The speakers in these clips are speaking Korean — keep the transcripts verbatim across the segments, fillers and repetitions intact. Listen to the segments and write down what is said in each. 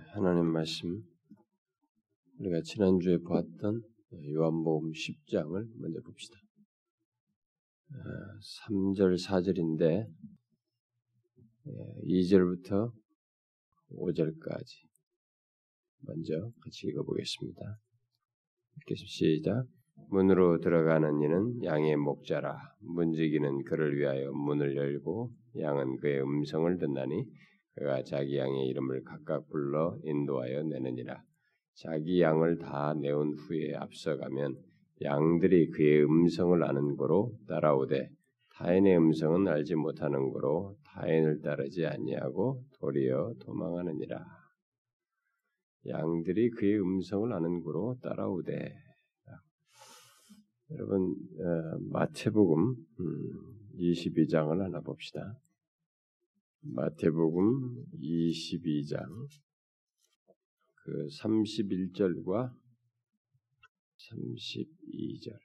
하나님 말씀 우리가 지난주에 보았던 요한복음 십 장을 먼저 봅시다. 삼 절 사 절인데 이 절부터 오 절까지 먼저 같이 읽어보겠습니다. 시작. 문으로 들어가는 이는 양의 목자라. 문지기는 그를 위하여 문을 열고 양은 그의 음성을 듣나니 그가 자기 양의 이름을 각각 불러 인도하여 내느니라. 자기 양을 다 내온 후에 앞서가면 양들이 그의 음성을 아는 고로 따라오되 타인의 음성은 알지 못하는 고로 타인을 따르지 아니하고 도리어 도망하느니라. 양들이 그의 음성을 아는 고로 따라오되. 여러분 마태복음 이십이 장을 하나 봅시다. 마태복음 이십이 장 그 삼십일 절과 삼십이 절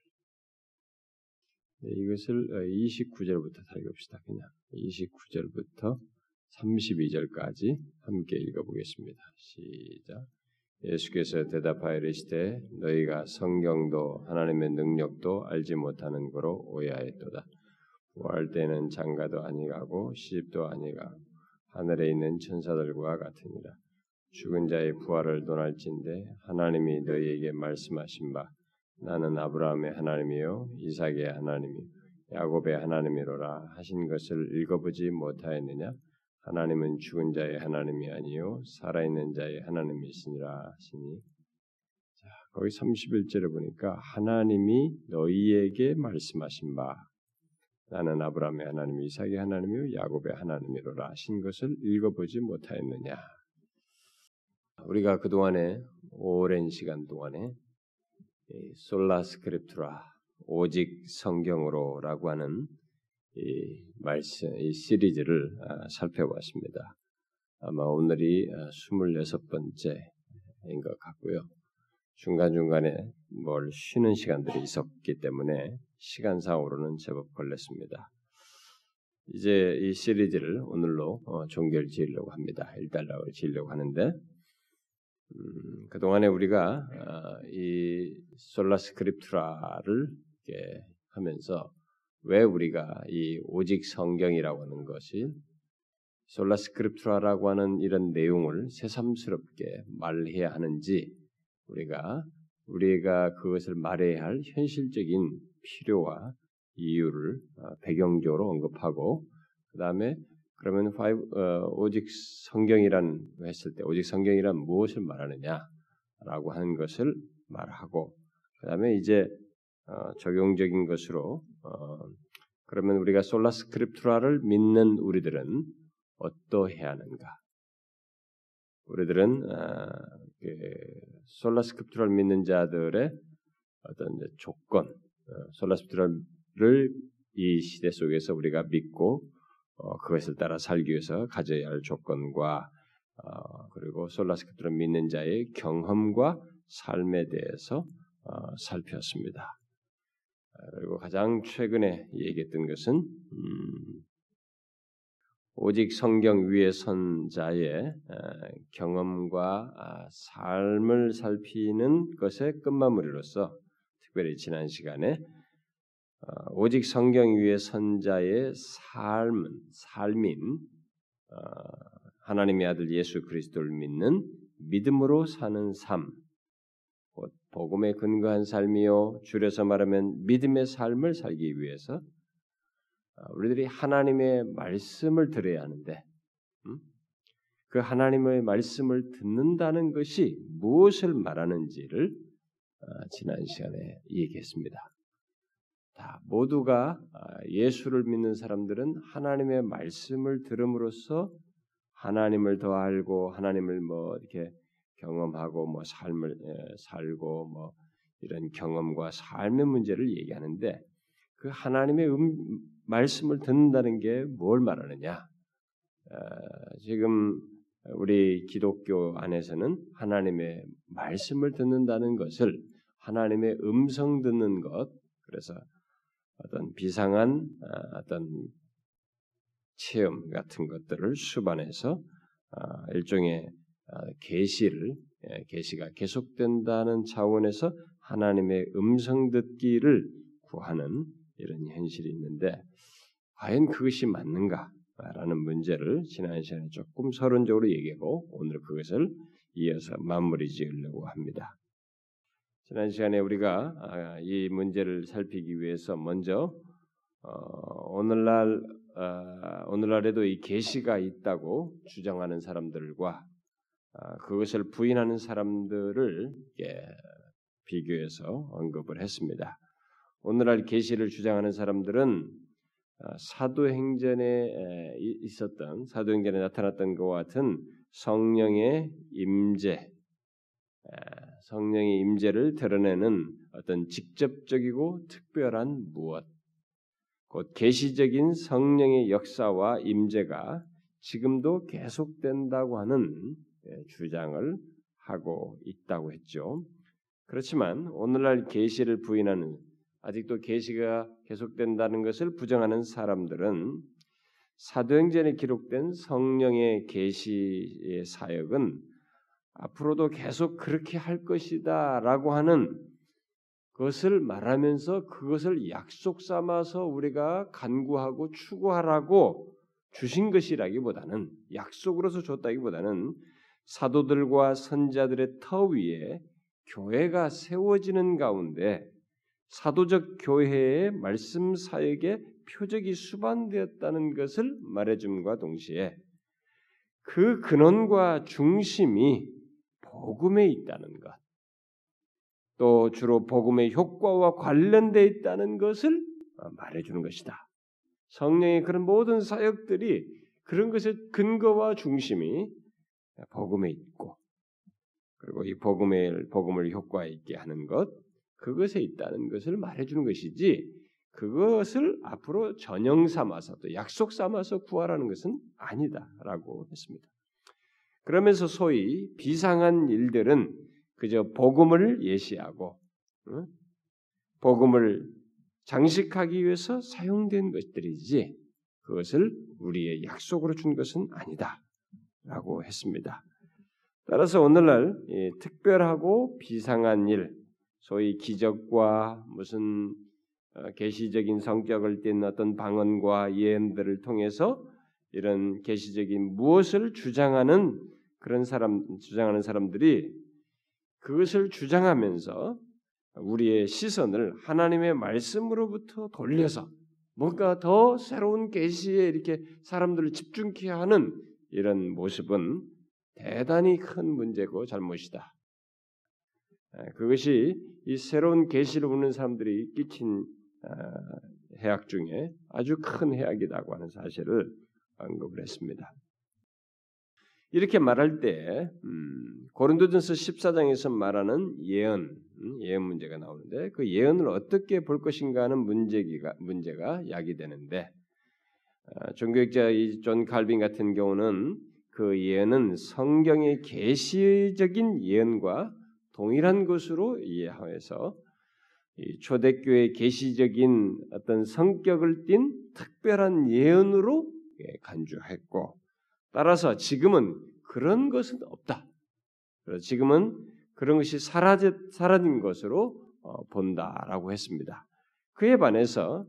네, 이것을 이십구 절부터 다 읽읍시다. 그냥 이십구 절부터 삼십이 절까지 함께 읽어보겠습니다. 시작. 예수께서 대답하여 이르시되 너희가 성경도 하나님의 능력도 알지 못하는 거로 오해하였도다. 부활 때는 장가도 아니가고 시집도 아니가고 하늘에 있는 천사들과 같으니라. 죽은 자의 부활을 논할진대 하나님이 너희에게 말씀하신 바 나는 아브라함의 하나님이요 이삭의 하나님이요 야곱의 하나님이로라 하신 것을 읽어보지 못하였느냐? 하나님은 죽은 자의 하나님이 아니요 살아있는 자의 하나님이시니라 하시니. 자, 거기 삼십일 절에 보니까 하나님이 너희에게 말씀하신 바 나는 아브라함의 하나님, 이삭의 하나님이요 야곱의 하나님이로라 하신 것을 읽어보지 못하였느냐. 우리가 그동안에 오랜 시간 동안에 솔라 스크립투라 오직 성경으로라고 하는 이 말씀, 이 시리즈를 살펴봤습니다. 아마 오늘이 스물여섯 번째인 것 같고요. 중간중간에 뭘 쉬는 시간들이 있었기 때문에 시간상으로는 제법 걸렸습니다. 이제 이 시리즈를 오늘로 종결 지으려고 합니다. 일단락을 지으려고 하는데 음, 그동안에 우리가 어, 이 솔라 스크립투라를 이렇게 하면서 왜 우리가 이 오직 성경이라고 하는 것이 솔라 스크립투라라고 하는 이런 내용을 새삼스럽게 말해야 하는지 우리가 우리가 그것을 말해야 할 현실적인 필요와 이유를 어, 배경적으로 언급하고 그 다음에 그러면 five, 어, 오직 성경이란 했을 때 오직 성경이란 무엇을 말하느냐라고 하는 것을 말하고 그 다음에 이제 어, 적용적인 것으로 어, 그러면 우리가 솔라 스크립투라를 믿는 우리들은 어떠해야 하는가? 우리들은 어, 그 솔라 스크립투라를 믿는 자들의 어떤 조건, 어, 솔라 스크립투라를 이 시대 속에서 우리가 믿고 어, 그것을 따라 살기 위해서 가져야 할 조건과 어, 그리고 솔라 스크립투라를 믿는 자의 경험과 삶에 대해서 어, 살폈습니다. 그리고 가장 최근에 얘기했던 것은 음, 오직 성경 위에 선 자의 경험과 삶을 살피는 것의 끝마무리로서 특별히 지난 시간에 오직 성경 위에 선 자의 삶은 삶인 하나님의 아들 예수 그리스도를 믿는 믿음으로 사는 삶, 곧 복음에 근거한 삶이요 줄여서 말하면 믿음의 삶을 살기 위해서 우리들이 하나님의 말씀을 들어야 하는데 음? 그 하나님의 말씀을 듣는다는 것이 무엇을 말하는지를 지난 시간에 얘기했습니다. 다 모두가 예수를 믿는 사람들은 하나님의 말씀을 들음으로써 하나님을 더 알고 하나님을 뭐 이렇게 경험하고 뭐 삶을 살고 뭐 이런 경험과 삶의 문제를 얘기하는데 그 하나님의 음, 말씀을 듣는다는 게 뭘 말하느냐? 어, 지금 우리 기독교 안에서는 하나님의 말씀을 듣는다는 것을 하나님의 음성 듣는 것, 그래서 어떤 비상한 어떤 체험 같은 것들을 수반해서 일종의 계시를 계시가 계속된다는 차원에서 하나님의 음성 듣기를 구하는 이런 현실이 있는데 과연 그것이 맞는가라는 문제를 지난 시간에 조금 서론적으로 얘기하고 오늘 그것을 이어서 마무리 지으려고 합니다. 지난 시간에 우리가 이 문제를 살피기 위해서 먼저 오늘날 오늘날에도 이 계시가 있다고 주장하는 사람들과 그것을 부인하는 사람들을 비교해서 언급을 했습니다. 오늘날 계시를 주장하는 사람들은 사도행전에 있었던 사도행전에 나타났던 것과 같은 성령의 임재, 성령의 임재를 드러내는 어떤 직접적이고 특별한 무엇, 곧 계시적인 성령의 역사와 임재가 지금도 계속된다고 하는 주장을 하고 있다고 했죠. 그렇지만 오늘날 계시를 부인하는 아직도 계시가 계속된다는 것을 부정하는 사람들은 사도행전에 기록된 성령의 계시의 사역은 앞으로도 계속 그렇게 할 것이다라고 하는 것을 말하면서 그것을 약속 삼아서 우리가 간구하고 추구하라고 주신 것이라기보다는 약속으로서 줬다기보다는 사도들과 선자들의 터 위에 교회가 세워지는 가운데 사도적 교회의 말씀 사역의 표적이 수반되었다는 것을 말해줌과 동시에 그 근원과 중심이 복음에 있다는 것, 또 주로 복음의 효과와 관련되어 있다는 것을 말해주는 것이다. 성령의 그런 모든 사역들이 그런 것의 근거와 중심이 복음에 있고, 그리고 이 복음의 복음을 효과 있게 하는 것, 그것에 있다는 것을 말해주는 것이지, 그것을 앞으로 전형 삼아서 또 약속 삼아서 구하라는 것은 아니다라고 했습니다. 그러면서 소위 비상한 일들은 그저 복음을 예시하고 어? 복음을 장식하기 위해서 사용된 것들이지 그것을 우리의 약속으로 준 것은 아니다라고 했습니다. 따라서 오늘날 이 특별하고 비상한 일, 소위 기적과 무슨 계시적인 성격을 띤 어떤 방언과 예언들을 통해서 이런 계시적인 무엇을 주장하는 그런 사람 주장하는 사람들이 그것을 주장하면서 우리의 시선을 하나님의 말씀으로부터 돌려서 뭔가 더 새로운 계시에 이렇게 사람들을 집중케 하는 이런 모습은 대단히 큰 문제고 잘못이다. 그것이 이 새로운 계시를 보는 사람들이 끼친 해악 중에 아주 큰 해악이라고 하는 사실을 언급을 했습니다. 이렇게 말할 때 음, 고린도전서 십사 장에서 말하는 예언, 음, 예언 문제가 나오는데 그 예언을 어떻게 볼 것인가 하는 문제가, 문제가 야기되는데 어, 종교학자 이 존 칼빈 같은 경우는 그 예언은 성경의 계시적인 예언과 동일한 것으로 이해해서 이 초대교회의 계시적인 어떤 성격을 띤 특별한 예언으로 간주했고 따라서 지금은 그런 것은 없다. 지금은 그런 것이 사라졌, 사라진 것으로 본다라고 했습니다. 그에 반해서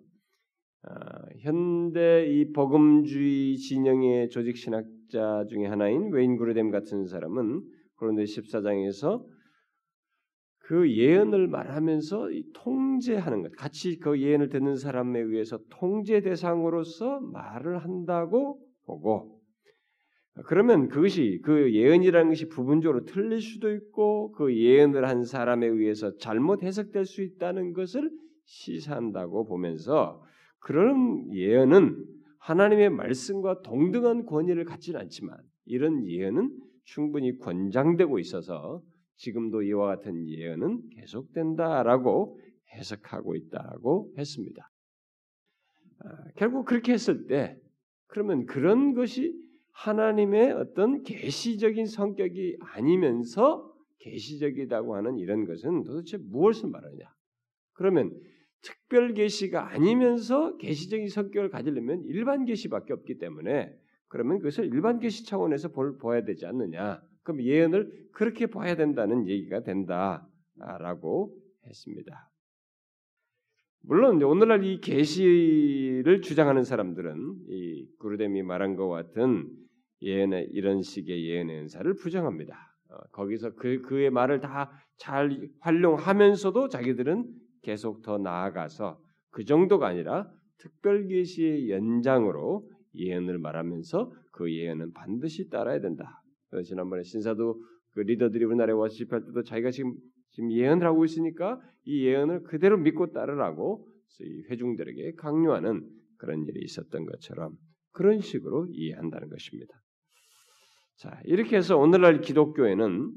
현대 이 복음주의 진영의 조직 신학자 중에 하나인 웨인 그루뎀 같은 사람은 고린도 십사 장에서 그 예언을 말하면서 통제하는 것, 같이 그 예언을 듣는 사람에 의해서 통제 대상으로서 말을 한다고 보고, 그러면 그것이 그 예언이라는 것이 부분적으로 틀릴 수도 있고 그 예언을 한 사람에 의해서 잘못 해석될 수 있다는 것을 시사한다고 보면서 그런 예언은 하나님의 말씀과 동등한 권위를 갖지는 않지만 이런 예언은 충분히 권장되고 있어서 지금도 이와 같은 예언은 계속된다라고 해석하고 있다고 했습니다. 아, 결국 그렇게 했을 때 그러면 그런 것이 하나님의 어떤 계시적인 성격이 아니면서 계시적이라고 하는 이런 것은 도대체 무엇을 말하냐? 그러면 특별 계시가 아니면서 계시적인 성격을 가지려면 일반 계시밖에 없기 때문에 그러면 그것을 일반 계시 차원에서 볼, 봐야 되지 않느냐? 그럼 예언을 그렇게 봐야 된다는 얘기가 된다라고 했습니다. 물론 오늘날 이 계시를 주장하는 사람들은 이 구르뎀이 말한 것 같은 예언의 이런 식의 예언의 은사를 부정합니다. 어, 거기서 그 그의 말을 다 잘 활용하면서도 자기들은 계속 더 나아가서 그 정도가 아니라 특별 계시의 연장으로 예언을 말하면서 그 예언은 반드시 따라야 된다. 지난번에 신사도 그 리더들이 우리나라에 와서 집회할 때도 자기가 지금 지금 예언을 하고 있으니까 이 예언을 그대로 믿고 따르라고 회중들에게 강요하는 그런 일이 있었던 것처럼 그런 식으로 이해한다는 것입니다. 자, 이렇게 해서 오늘날 기독교에는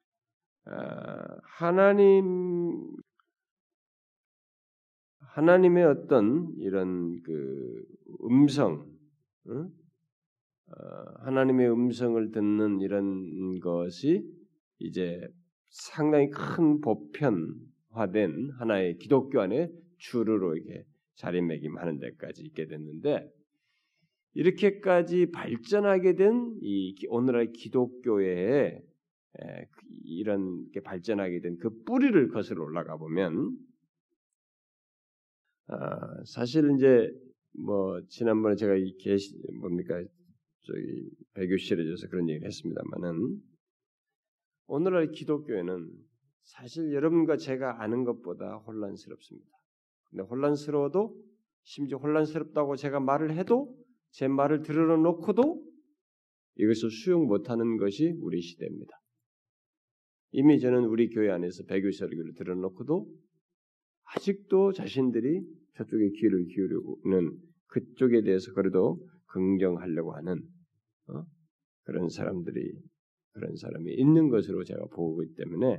하나님 하나님의 어떤 이런 그 음성, 응? 하나님의 음성을 듣는 이런 것이 이제 상당히 큰 보편화된 하나의 기독교 안에 주류로 이렇게 자리매김하는 데까지 있게 됐는데 이렇게까지 발전하게 된 이 오늘날 기독교의 이런 게 발전하게 된 그 뿌리를 거슬러 올라가 보면 아, 사실 이제 뭐 지난번에 제가 이 계시 뭡니까 저기 배교 시리즈에서 그런 얘기를 했습니다만은 오늘날 기독교에는 사실 여러분과 제가 아는 것보다 혼란스럽습니다. 근데 혼란스러워도 심지어 혼란스럽다고 제가 말을 해도 제 말을 들어 놓고도 이것을 수용 못하는 것이 우리 시대입니다. 이미 저는 우리 교회 안에서 배교 설교를 들어 놓고도 아직도 자신들이 저쪽에 귀를 기울이는 그쪽에 대해서 그래도 긍정하려고 하는 어? 그런 사람들이 그런 사람이 있는 것으로 제가 보고 있기 때문에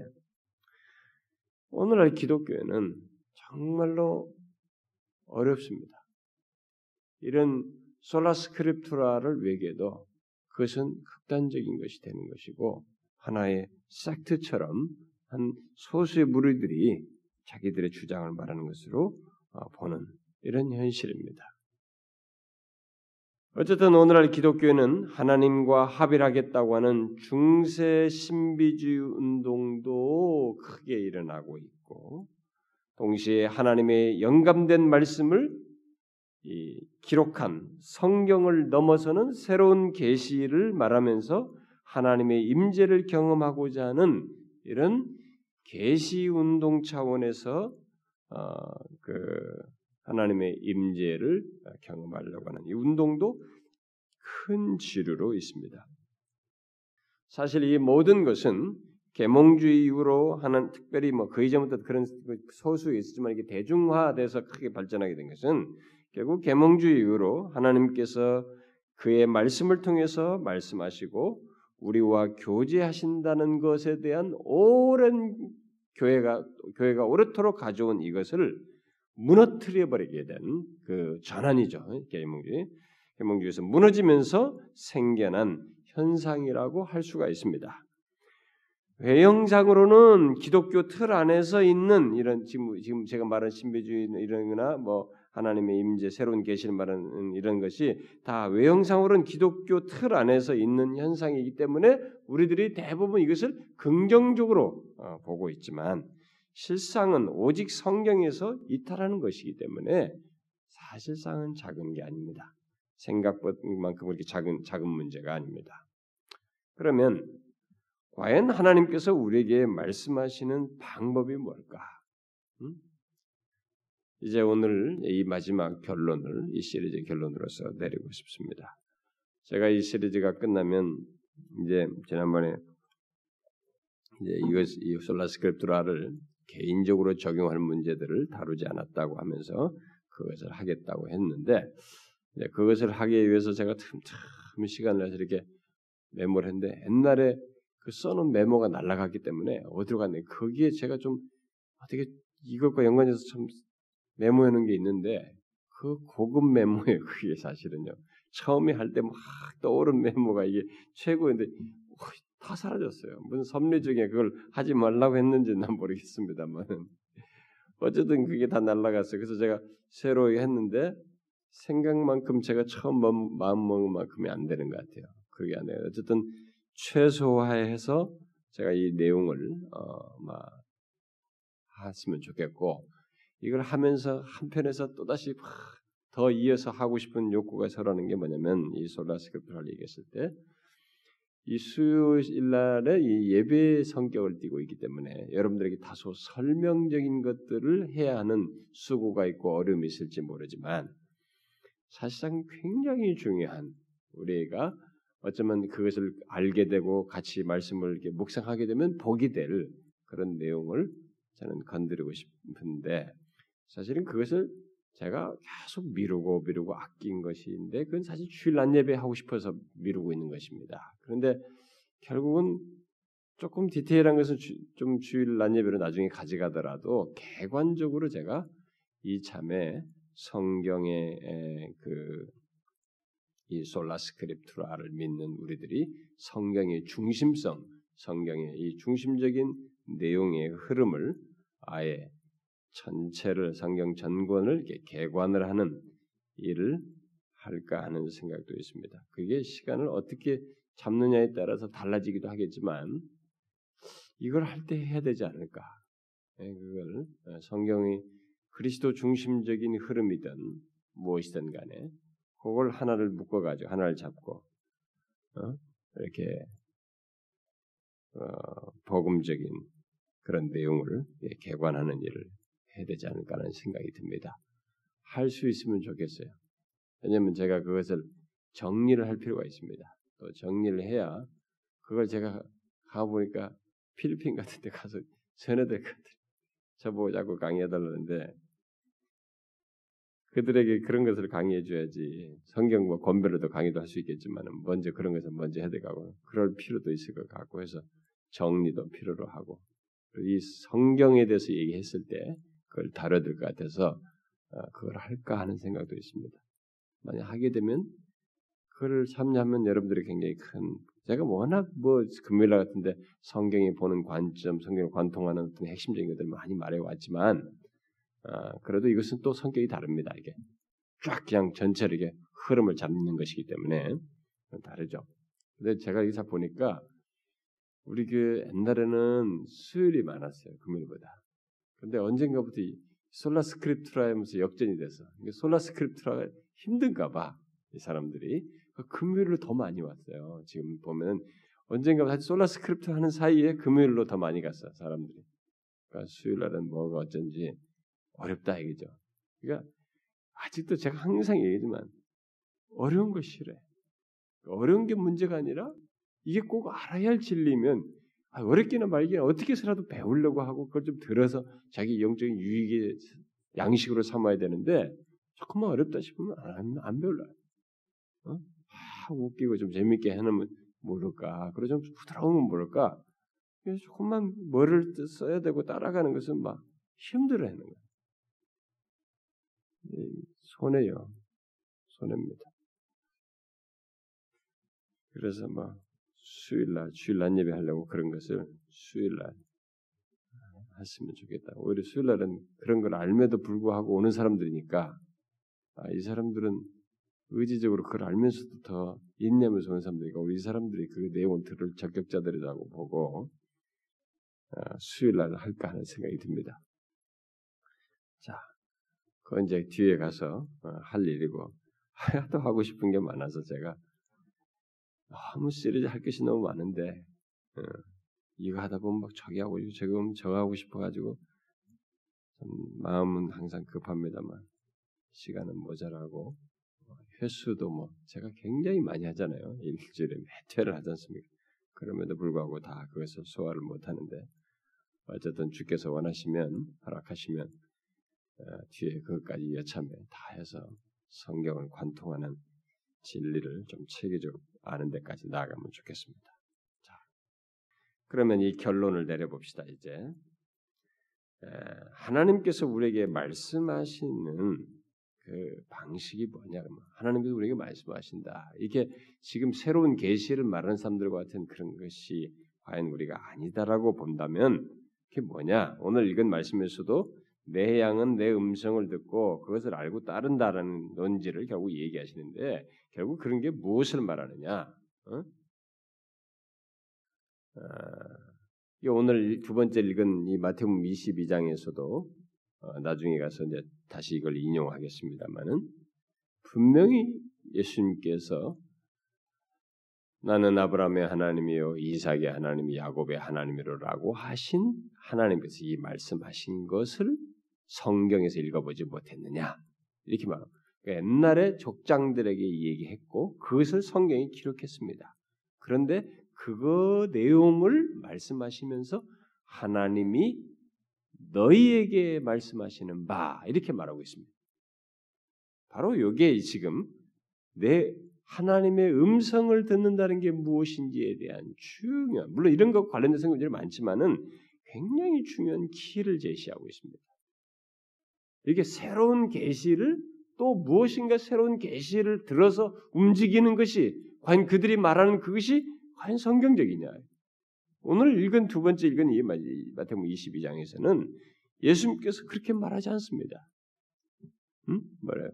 오늘날 기독교에는 정말로 어렵습니다. 이런 솔라스크립투라를 외계도 그것은 극단적인 것이 되는 것이고 하나의 섹트처럼 한 소수의 무리들이 자기들의 주장을 말하는 것으로 보는 이런 현실입니다. 어쨌든 오늘날 기독교에는 하나님과 합일하겠다고 하는 중세 신비주의 운동도 크게 일어나고 있고 동시에 하나님의 영감된 말씀을 이 기록한 성경을 넘어서는 새로운 계시를 말하면서 하나님의 임재를 경험하고자 하는 이런 계시 운동 차원에서 어, 그 하나님의 임재를 경험하려고 하는 이 운동도 큰 지류로 있습니다. 사실 이 모든 것은 계몽주의 이후로 하는 특별히 뭐 그 이전부터 그런 소수에 있었지만 이게 대중화돼서 크게 발전하게 된 것은 결국 계몽주의 이후로 하나님께서 그의 말씀을 통해서 말씀하시고 우리와 교제하신다는 것에 대한 오랜 교회가 교회가 오래도록 가져온 이것을 무너뜨려 버리게 된 그 전환이죠. 계몽주의. 계몽주의에서 무너지면서 생겨난 현상이라고 할 수가 있습니다. 외형상으로는 기독교 틀 안에서 있는 이런 지금 지금 제가 말한 신비주의 이런거나 뭐 하나님의 임재 새로운 계시를 말하는 이런 것이 다 외형상으로는 기독교 틀 안에서 있는 현상이기 때문에 우리들이 대부분 이것을 긍정적으로 보고 있지만 실상은 오직 성경에서 이탈하는 것이기 때문에 사실상은 작은 게 아닙니다. 생각만큼 그렇게 작은 작은 문제가 아닙니다. 그러면 과연 하나님께서 우리에게 말씀하시는 방법이 뭘까? 음? 이제 오늘 이 마지막 결론을 이 시리즈 결론으로서 내리고 싶습니다. 제가 이 시리즈가 끝나면 이제 지난번에 이제 이것 이 솔라스크립투라를 개인적으로 적용할 문제들을 다루지 않았다고 하면서 그것을 하겠다고 했는데 이제 그것을 하기 위해서 제가 틈틈 시간을 내서 이렇게 메모를 했는데 옛날에 그 써놓은 메모가 날아갔기 때문에 어디로 갔네. 거기에 제가 좀 어떻게 이것과 연관해서 참 메모해놓은 게 있는데 그 고급 메모예요. 그게 사실은요. 처음에 할 때 막 떠오른 메모가 이게 최고인데 다 사라졌어요. 무슨 섭리 중에 그걸 하지 말라고 했는지는 난 모르겠습니다만은 어쨌든 그게 다 날아갔어요. 그래서 제가 새로 했는데 생각만큼 제가 처음 마음 먹은 만큼이 안 되는 것 같아요. 그게 안 돼요. 어쨌든 최소화해서 제가 이 내용을 어, 막 했으면 좋겠고 이걸 하면서 한편에서 또다시 더 이어서 하고 싶은 욕구가 서라는 게 뭐냐면 이 솔라 스크립트를 얘기했을 때 이 수요일 날에 이 예배 성격을 띠고 있기 때문에 여러분들에게 다소 설명적인 것들을 해야 하는 수고가 있고 어려움이 있을지 모르지만 사실상 굉장히 중요한 우리가 어쩌면 그것을 알게 되고 같이 말씀을 이렇게 묵상하게 되면 복이 될 그런 내용을 저는 건드리고 싶은데 사실은 그것을 제가 계속 미루고 미루고 아낀 것인데 그건 사실 주일 낮 예배 하고 싶어서 미루고 있는 것입니다. 그런데 결국은 조금 디테일한 것은 주, 좀 주일 낮 예배로 나중에 가져가더라도 객관적으로 제가 이참에 성경의 그 이 솔라 스크립투라를 믿는 우리들이 성경의 중심성, 성경의 이 중심적인 내용의 흐름을 아예 전체를 성경 전권을 이렇게 개관을 하는 일을 할까 하는 생각도 있습니다. 그게 시간을 어떻게 잡느냐에 따라서 달라지기도 하겠지만 이걸 할 때 해야 되지 않을까? 그걸 성경의 그리스도 중심적인 흐름이든 무엇이든 간에 그걸 하나를 묶어가지고 하나를 잡고 어? 이렇게 어, 복음적인 그런 내용을 개관하는 일을 해야 되지 않을까 하는 생각이 듭니다. 할 수 있으면 좋겠어요. 왜냐하면 제가 그것을 정리를 할 필요가 있습니다. 또 정리를 해야 그걸 제가 가보니까 필리핀 같은 데 가서 전해들 저보고 자꾸 강의해달라는데 그들에게 그런 것을 강의해줘야지 성경 뭐 권별로도 강의도 할 수 있겠지만 먼저 그런 것을 먼저 해대가고 그럴 필요도 있을 것 같고 해서 정리도 필요로 하고 이 성경에 대해서 얘기했을 때 그걸 다뤄야 될 것 같아서 그걸 할까 하는 생각도 있습니다. 만약 하게 되면 그걸 참여하면 여러분들이 굉장히 큰 제가 워낙 뭐 금요일 같은데 성경에 보는 관점, 성경을 관통하는 어떤 핵심적인 것들을 많이 말해왔지만 아, 그래도 이것은 또 성격이 다릅니다. 이게 쫙 그냥 전체를 이게 흐름을 잡는 것이기 때문에 다르죠. 근데 제가 여기서 보니까 우리 그 옛날에는 수요일이 많았어요. 금요일보다. 근데 언젠가부터 이 솔라 스크립트라 하면서 역전이 돼서 솔라 스크립트라가 힘든가 봐. 이 사람들이 금요일로 더 많이 왔어요. 지금 보면 언젠가 사실 솔라 스크립트 하는 사이에 금요일로 더 많이 갔어요. 사람들이. 그러니까 수요일 날은 뭐가 어쩐지 어렵다 이거죠. 그러니까 아직도 제가 항상 얘기지만 어려운 거 싫어해. 어려운 게 문제가 아니라 이게 꼭 알아야 할 진리면 어렵기나 말기나 어떻게 해서라도 배우려고 하고 그걸 좀 들어서 자기 영적인 유익의 양식으로 삼아야 되는데 조금만 어렵다 싶으면 안, 안 배울라. 어? 아, 웃기고 좀 재밌게 해놓으면 모를까. 그리고 좀 부드러우면 모를까. 그래서 조금만 뭐를 써야 되고 따라가는 것은 막 힘들어하는 거야. 손해요. 손해입니다. 그래서 막 수요일날, 주일날 예배 하려고 그런 것을 수요일날 했으면 좋겠다. 오히려 수요일날은 그런 걸 알면도 불구하고 오는 사람들이니까 아, 이 사람들은 의지적으로 그걸 알면서도 더 인내하면서 오는 사람들이니까 우리 사람들이 그 내용을 들을 적격자들이라고 보고 아, 수요일날 할까 하는 생각이 듭니다. 자, 그건 이제 뒤에 가서 어, 할 일이고 하도 하고 싶은 게 많아서 제가 너무 시리즈 할 것이 너무 많은데 어, 이거 하다 보면 막 저기 하고 저거 저거 하고 싶어가지고 마음은 항상 급합니다만 시간은 모자라고 횟수도 뭐 제가 굉장히 많이 하잖아요. 일주일에 몇 회를 하지 않습니까? 그럼에도 불구하고 다 그것을 소화를 못하는데 어쨌든 주께서 원하시면 허락하시면 어, 뒤에 그것까지 여참에 다 해서 성경을 관통하는 진리를 좀 체계적으로 아는 데까지 나아가면 좋겠습니다. 자, 그러면 이 결론을 내려봅시다. 이제 에, 하나님께서 우리에게 말씀하시는 그 방식이 뭐냐? 하나님께서 우리에게 말씀하신다. 이게 지금 새로운 계시를 말하는 사람들과 같은 그런 것이 과연 우리가 아니다라고 본다면 그게 뭐냐? 오늘 읽은 말씀에서도 내 양은 내 음성을 듣고 그것을 알고 따른다라는 논지를 결국 얘기하시는데 결국 그런 게 무엇을 말하느냐? 어? 아, 오늘 두 번째 읽은 이 마태복음 이십이 장에서도 어, 나중에 가서 이제 다시 이걸 인용하겠습니다만은 분명히 예수님께서 나는 아브라함의 하나님이요 이삭의 하나님이 야곱의 하나님이로라고 하신 하나님께서 이 말씀하신 것을 성경에서 읽어보지 못했느냐 이렇게 말합니다. 그러니까 옛날에 족장들에게 얘기했고 그것을 성경에 기록했습니다. 그런데 그거 내용을 말씀하시면서 하나님이 너희에게 말씀하시는 바 이렇게 말하고 있습니다. 바로 이게 지금 내 하나님의 음성을 듣는다는 게 무엇인지에 대한 중요한 물론 이런 것 관련된 성경들이 많지만은 굉장히 중요한 키를 제시하고 있습니다. 이렇게 새로운 계시를 또 무엇인가 새로운 계시를 들어서 움직이는 것이 과연 그들이 말하는 그것이 과연 성경적이냐? 오늘 읽은 두 번째 읽은 이 마태복음 이십이 장에서는 예수님께서 그렇게 말하지 않습니다. 음? 뭐래요?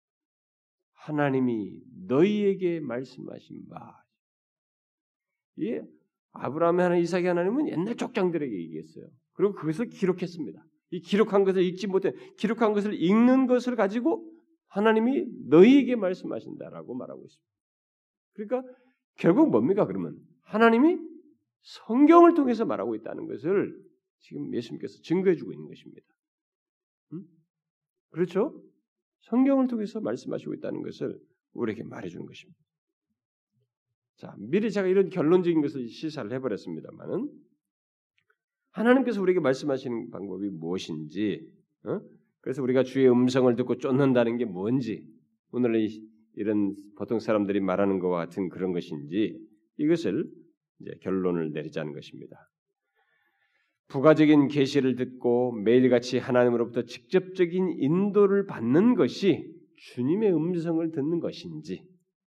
하나님이 너희에게 말씀하신 바. 예, 아브라함의 하나님, 이삭의 하나님은 옛날 족장들에게 얘기했어요. 그리고 그것을 기록했습니다. 이 기록한 것을 읽지 못해 기록한 것을 읽는 것을 가지고 하나님이 너희에게 말씀하신다라고 말하고 있습니다. 그러니까 결국 뭡니까? 그러면 하나님이 성경을 통해서 말하고 있다는 것을 지금 예수님께서 증거해주고 있는 것입니다. 음? 그렇죠? 성경을 통해서 말씀하시고 있다는 것을 우리에게 말해주는 것입니다. 자, 미리 제가 이런 결론적인 것을 시사를 해버렸습니다만은 하나님께서 우리에게 말씀하시는 방법이 무엇인지, 어? 그래서 우리가 주의 음성을 듣고 쫓는다는 게 뭔지, 오늘 이런 보통 사람들이 말하는 것과 같은 그런 것인지 이것을 이제 결론을 내리자는 것입니다. 부가적인 계시를 듣고 매일같이 하나님으로부터 직접적인 인도를 받는 것이 주님의 음성을 듣는 것인지,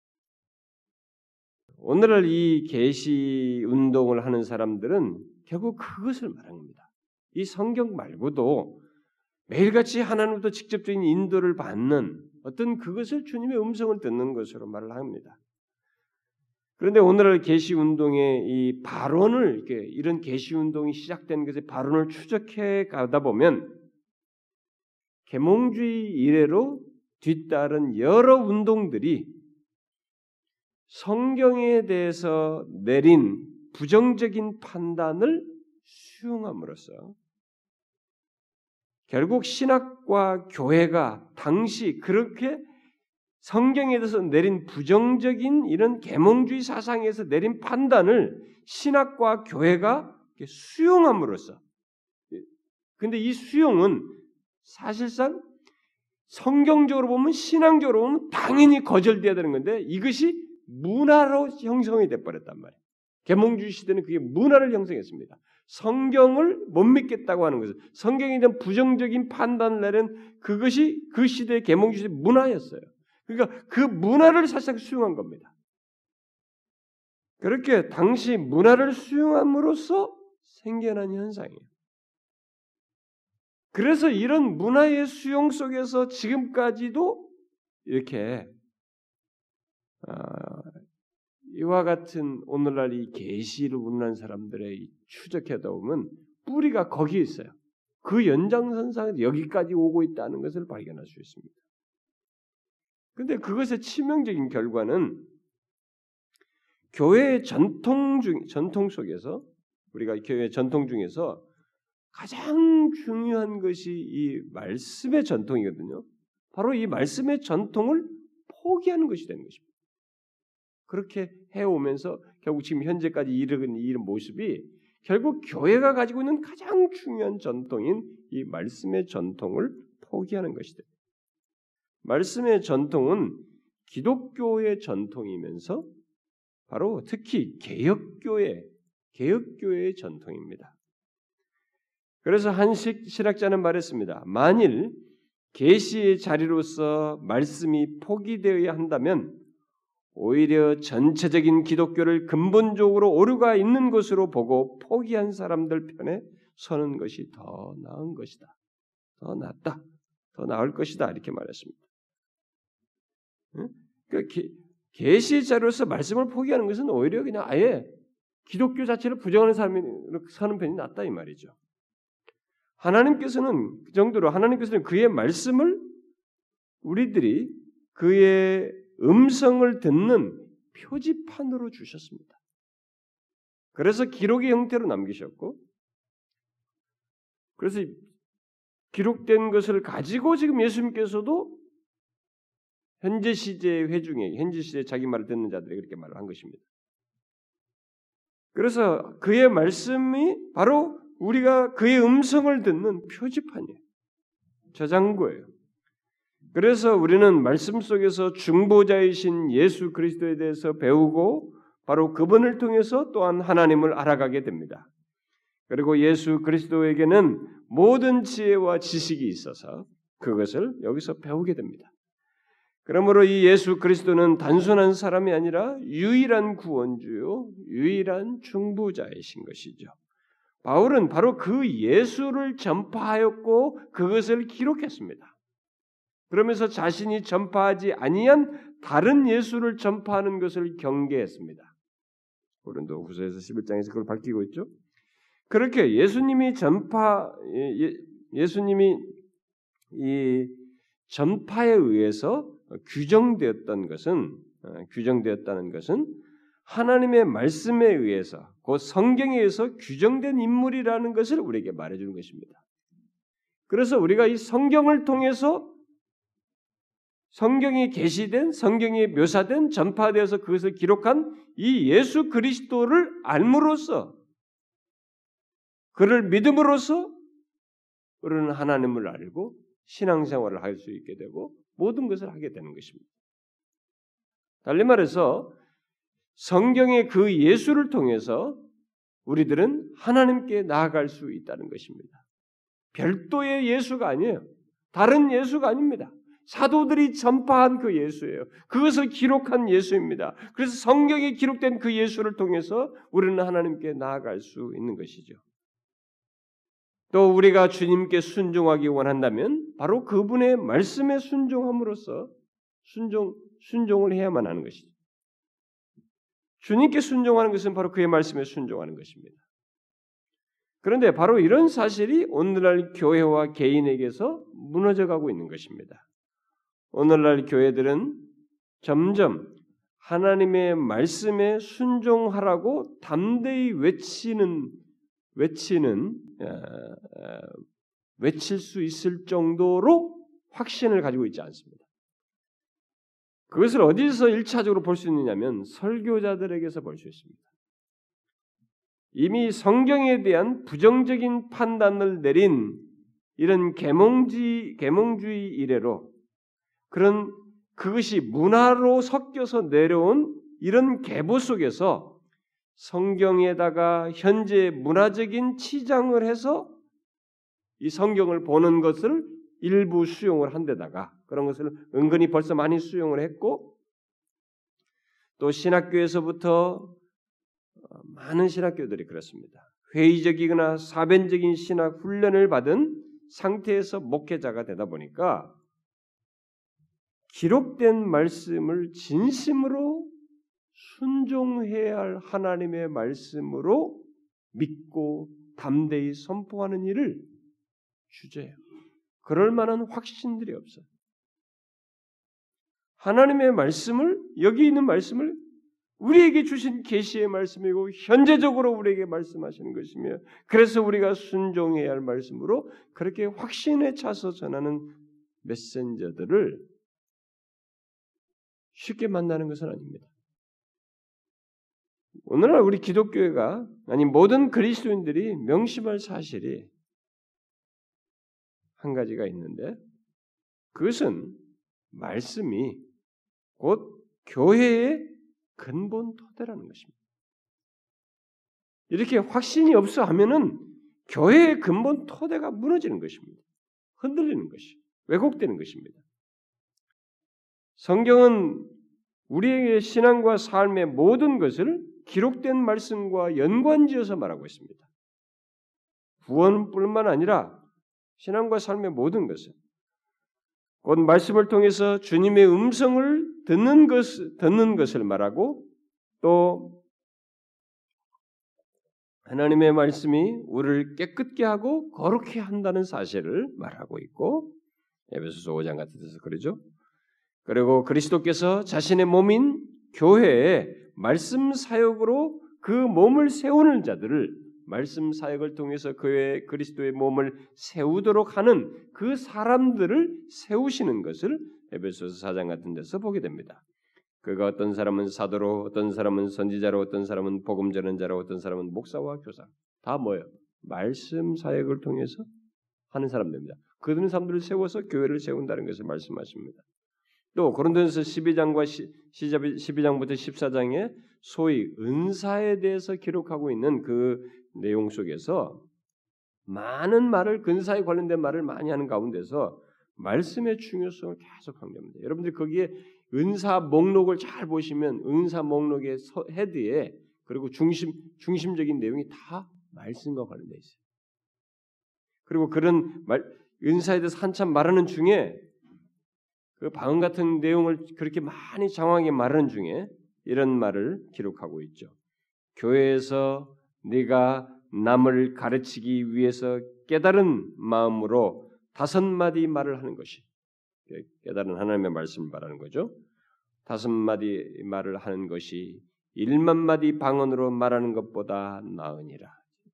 오늘날 이 계시 운동을 하는 사람들은 결국 그것을 말하는 겁니다. 이 성경 말고도 매일같이 하나님으로부터 직접적인 인도를 받는 어떤 그것을 주님의 음성을 듣는 것으로 말을 합니다. 그런데 오늘날 계시 운동의 이 발원을 이렇게 이런 계시 운동이 시작된 것의 발원을 추적해 가다 보면 계몽주의 이래로 뒤따른 여러 운동들이 성경에 대해서 내린 부정적인 판단을 수용함으로써 결국 신학과 교회가 당시 그렇게 성경에 대해서 내린 부정적인 이런 계몽주의 사상에서 내린 판단을 신학과 교회가 수용함으로써, 근데 이 수용은 사실상 성경적으로 보면 신앙적으로 보면 당연히 거절돼야 되는 건데 이것이 문화로 형성이 돼버렸단 말이에요. 계몽주의 시대는 그게 문화를 형성했습니다. 성경을 못 믿겠다고 하는 것은 성경에 대한 부정적인 판단을 내는 그것이 그 시대의 계몽주의 시대의 문화였어요. 그러니까 그 문화를 사실상 수용한 겁니다. 그렇게 당시 문화를 수용함으로써 생겨난 현상이에요. 그래서 이런 문화의 수용 속에서 지금까지도 이렇게 아, 이와 같은 오늘날 이 계시를 운운한 사람들의 추적해다 보면 뿌리가 거기에 있어요. 그 연장선상에서 여기까지 오고 있다는 것을 발견할 수 있습니다. 그런데 그것의 치명적인 결과는 교회의 전통 중 전통 속에서 우리가 교회의 전통 중에서 가장 중요한 것이 이 말씀의 전통이거든요. 바로 이 말씀의 전통을 포기하는 것이 되는 것입니다. 그렇게 해오면서 결국 지금 현재까지 이르는 이 모습이 결국 교회가 가지고 있는 가장 중요한 전통인 이 말씀의 전통을 포기하는 것이다. 말씀의 전통은 기독교의 전통이면서 바로 특히 개혁교회, 개혁교회의 전통입니다. 그래서 한 신학자는 말했습니다. 만일 계시의 자리로서 말씀이 포기되어야 한다면 오히려 전체적인 기독교를 근본적으로 오류가 있는 것으로 보고 포기한 사람들 편에 서는 것이 더 나은 것이다. 더 낫다. 더 나을 것이다. 이렇게 말했습니다. 그러니까 계시 자료로서 말씀을 포기하는 것은 오히려 그냥 아예 기독교 자체를 부정하는 사람이 사는 편이 낫다 이 말이죠. 하나님께서는 그 정도로 하나님께서는 그의 말씀을 우리들이 그의 음성을 듣는 표지판으로 주셨습니다. 그래서 기록의 형태로 남기셨고, 그래서 기록된 것을 가지고 지금 예수님께서도 현재 시대의 회중에, 현재 시대의 자기 말을 듣는 자들이 그렇게 말을 한 것입니다. 그래서 그의 말씀이 바로 우리가 그의 음성을 듣는 표지판이에요. 저장고예요. 그래서 우리는 말씀 속에서 중보자이신 예수 그리스도에 대해서 배우고 바로 그분을 통해서 또한 하나님을 알아가게 됩니다. 그리고 예수 그리스도에게는 모든 지혜와 지식이 있어서 그것을 여기서 배우게 됩니다. 그러므로 이 예수 그리스도는 단순한 사람이 아니라 유일한 구원주요, 유일한 중보자이신 것이죠. 바울은 바로 그 예수를 전파하였고 그것을 기록했습니다. 그러면서 자신이 전파하지 아니한 다른 예수를 전파하는 것을 경계했습니다. 고린도후서에서 십일 장에서 그걸 밝히고 있죠. 그렇게 예수님이 전파 예, 예수님이 이 전파에 의해서 규정되었던 것은 규정되었다는 것은 하나님의 말씀에 의해서 그 성경에 의해서 규정된 인물이라는 것을 우리에게 말해주는 것입니다. 그래서 우리가 이 성경을 통해서 성경이 계시된 성경이 묘사된 전파되어서 그것을 기록한 이 예수 그리스도를 알므로써 그를 믿음으로써 우리는 하나님을 알고 신앙생활을 할 수 있게 되고 모든 것을 하게 되는 것입니다. 달리 말해서 성경의 그 예수를 통해서 우리들은 하나님께 나아갈 수 있다는 것입니다. 별도의 예수가 아니에요. 다른 예수가 아닙니다. 사도들이 전파한 그 예수예요. 그것을 기록한 예수입니다. 그래서 성경에 기록된 그 예수를 통해서 우리는 하나님께 나아갈 수 있는 것이죠. 또 우리가 주님께 순종하기 원한다면 바로 그분의 말씀에 순종함으로써 순종, 순종을 해야만 하는 것이죠. 주님께 순종하는 것은 바로 그의 말씀에 순종하는 것입니다. 그런데 바로 이런 사실이 오늘날 교회와 개인에게서 무너져가고 있는 것입니다. 오늘날 교회들은 점점 하나님의 말씀에 순종하라고 담대히 외치는 외치는 외칠 수 있을 정도로 확신을 가지고 있지 않습니다. 그것을 어디서 일차적으로 볼 수 있느냐면 설교자들에게서 볼 수 있습니다. 이미 성경에 대한 부정적인 판단을 내린 이런 계몽지, 계몽주의 이래로 그런 그것이 문화로 섞여서 내려온 이런 계보 속에서 성경에다가 현재 문화적인 치장을 해서 이 성경을 보는 것을 일부 수용을 한 데다가 그런 것을 은근히 벌써 많이 수용을 했고 또 신학교에서부터 많은 신학교들이 그렇습니다. 회의적이거나 사변적인 신학 훈련을 받은 상태에서 목회자가 되다 보니까 기록된 말씀을 진심으로 순종해야 할 하나님의 말씀으로 믿고 담대히 선포하는 일을 주저해요. 그럴 만한 확신들이 없어요. 하나님의 말씀을 여기 있는 말씀을 우리에게 주신 계시의 말씀이고 현재적으로 우리에게 말씀하시는 것이며 그래서 우리가 순종해야 할 말씀으로 그렇게 확신에 차서 전하는 메신저들을 쉽게 만나는 것은 아닙니다. 오늘날 우리 기독교회가 아니 모든 그리스도인들이 명심할 사실이 한 가지가 있는데 그것은 말씀이 곧 교회의 근본 토대라는 것입니다. 이렇게 확신이 없어 하면은 교회의 근본 토대가 무너지는 것입니다. 흔들리는 것이, 왜곡되는 것입니다. 성경은 우리에게 신앙과 삶의 모든 것을 기록된 말씀과 연관지어서 말하고 있습니다. 구원뿐만 아니라 신앙과 삶의 모든 것을 곧 말씀을 통해서 주님의 음성을 듣는 것, 듣는 것을 말하고 또 하나님의 말씀이 우리를 깨끗게 하고 거룩게 한다는 사실을 말하고 있고 에베소서 오 장 같은 데서 그러죠. 그리고 그리스도께서 자신의 몸인 교회에 말씀 사역으로 그 몸을 세우는 자들을 말씀 사역을 통해서 교회 그리스도의 몸을 세우도록 하는 그 사람들을 세우시는 것을 에베소서 사 장 같은 데서 보게 됩니다. 그가 어떤 사람은 사도로, 어떤 사람은 선지자로, 어떤 사람은 복음 전하는 자로, 어떤 사람은 목사와 교사. 다 뭐예요? 말씀 사역을 통해서 하는 사람들입니다. 그런 사람들을 세워서 교회를 세운다는 것을 말씀하십니다. 또 고린도전서 십이 장과 십이 장부터 십사 장에 소위 은사에 대해서 기록하고 있는 그 내용 속에서 많은 말을 근사에 관련된 말을 많이 하는 가운데서 말씀의 중요성을 계속 강조합니다. 여러분들 거기에 은사 목록을 잘 보시면 은사 목록의 헤드에 그리고 중심 중심적인 내용이 다 말씀과 관련되어 있어요. 그리고 그런 말, 은사에 대해서 한참 말하는 중에 그 방언 같은 내용을 그렇게 많이 장황하게 말하는 중에 이런 말을 기록하고 있죠. 교회에서 네가 남을 가르치기 위해서 깨달은 마음으로 다섯 마디 말을 하는 것이 깨달은 하나님의 말씀을 말하는 거죠. 다섯 마디 말을 하는 것이 일만 마디 방언으로 말하는 것보다 나으니라.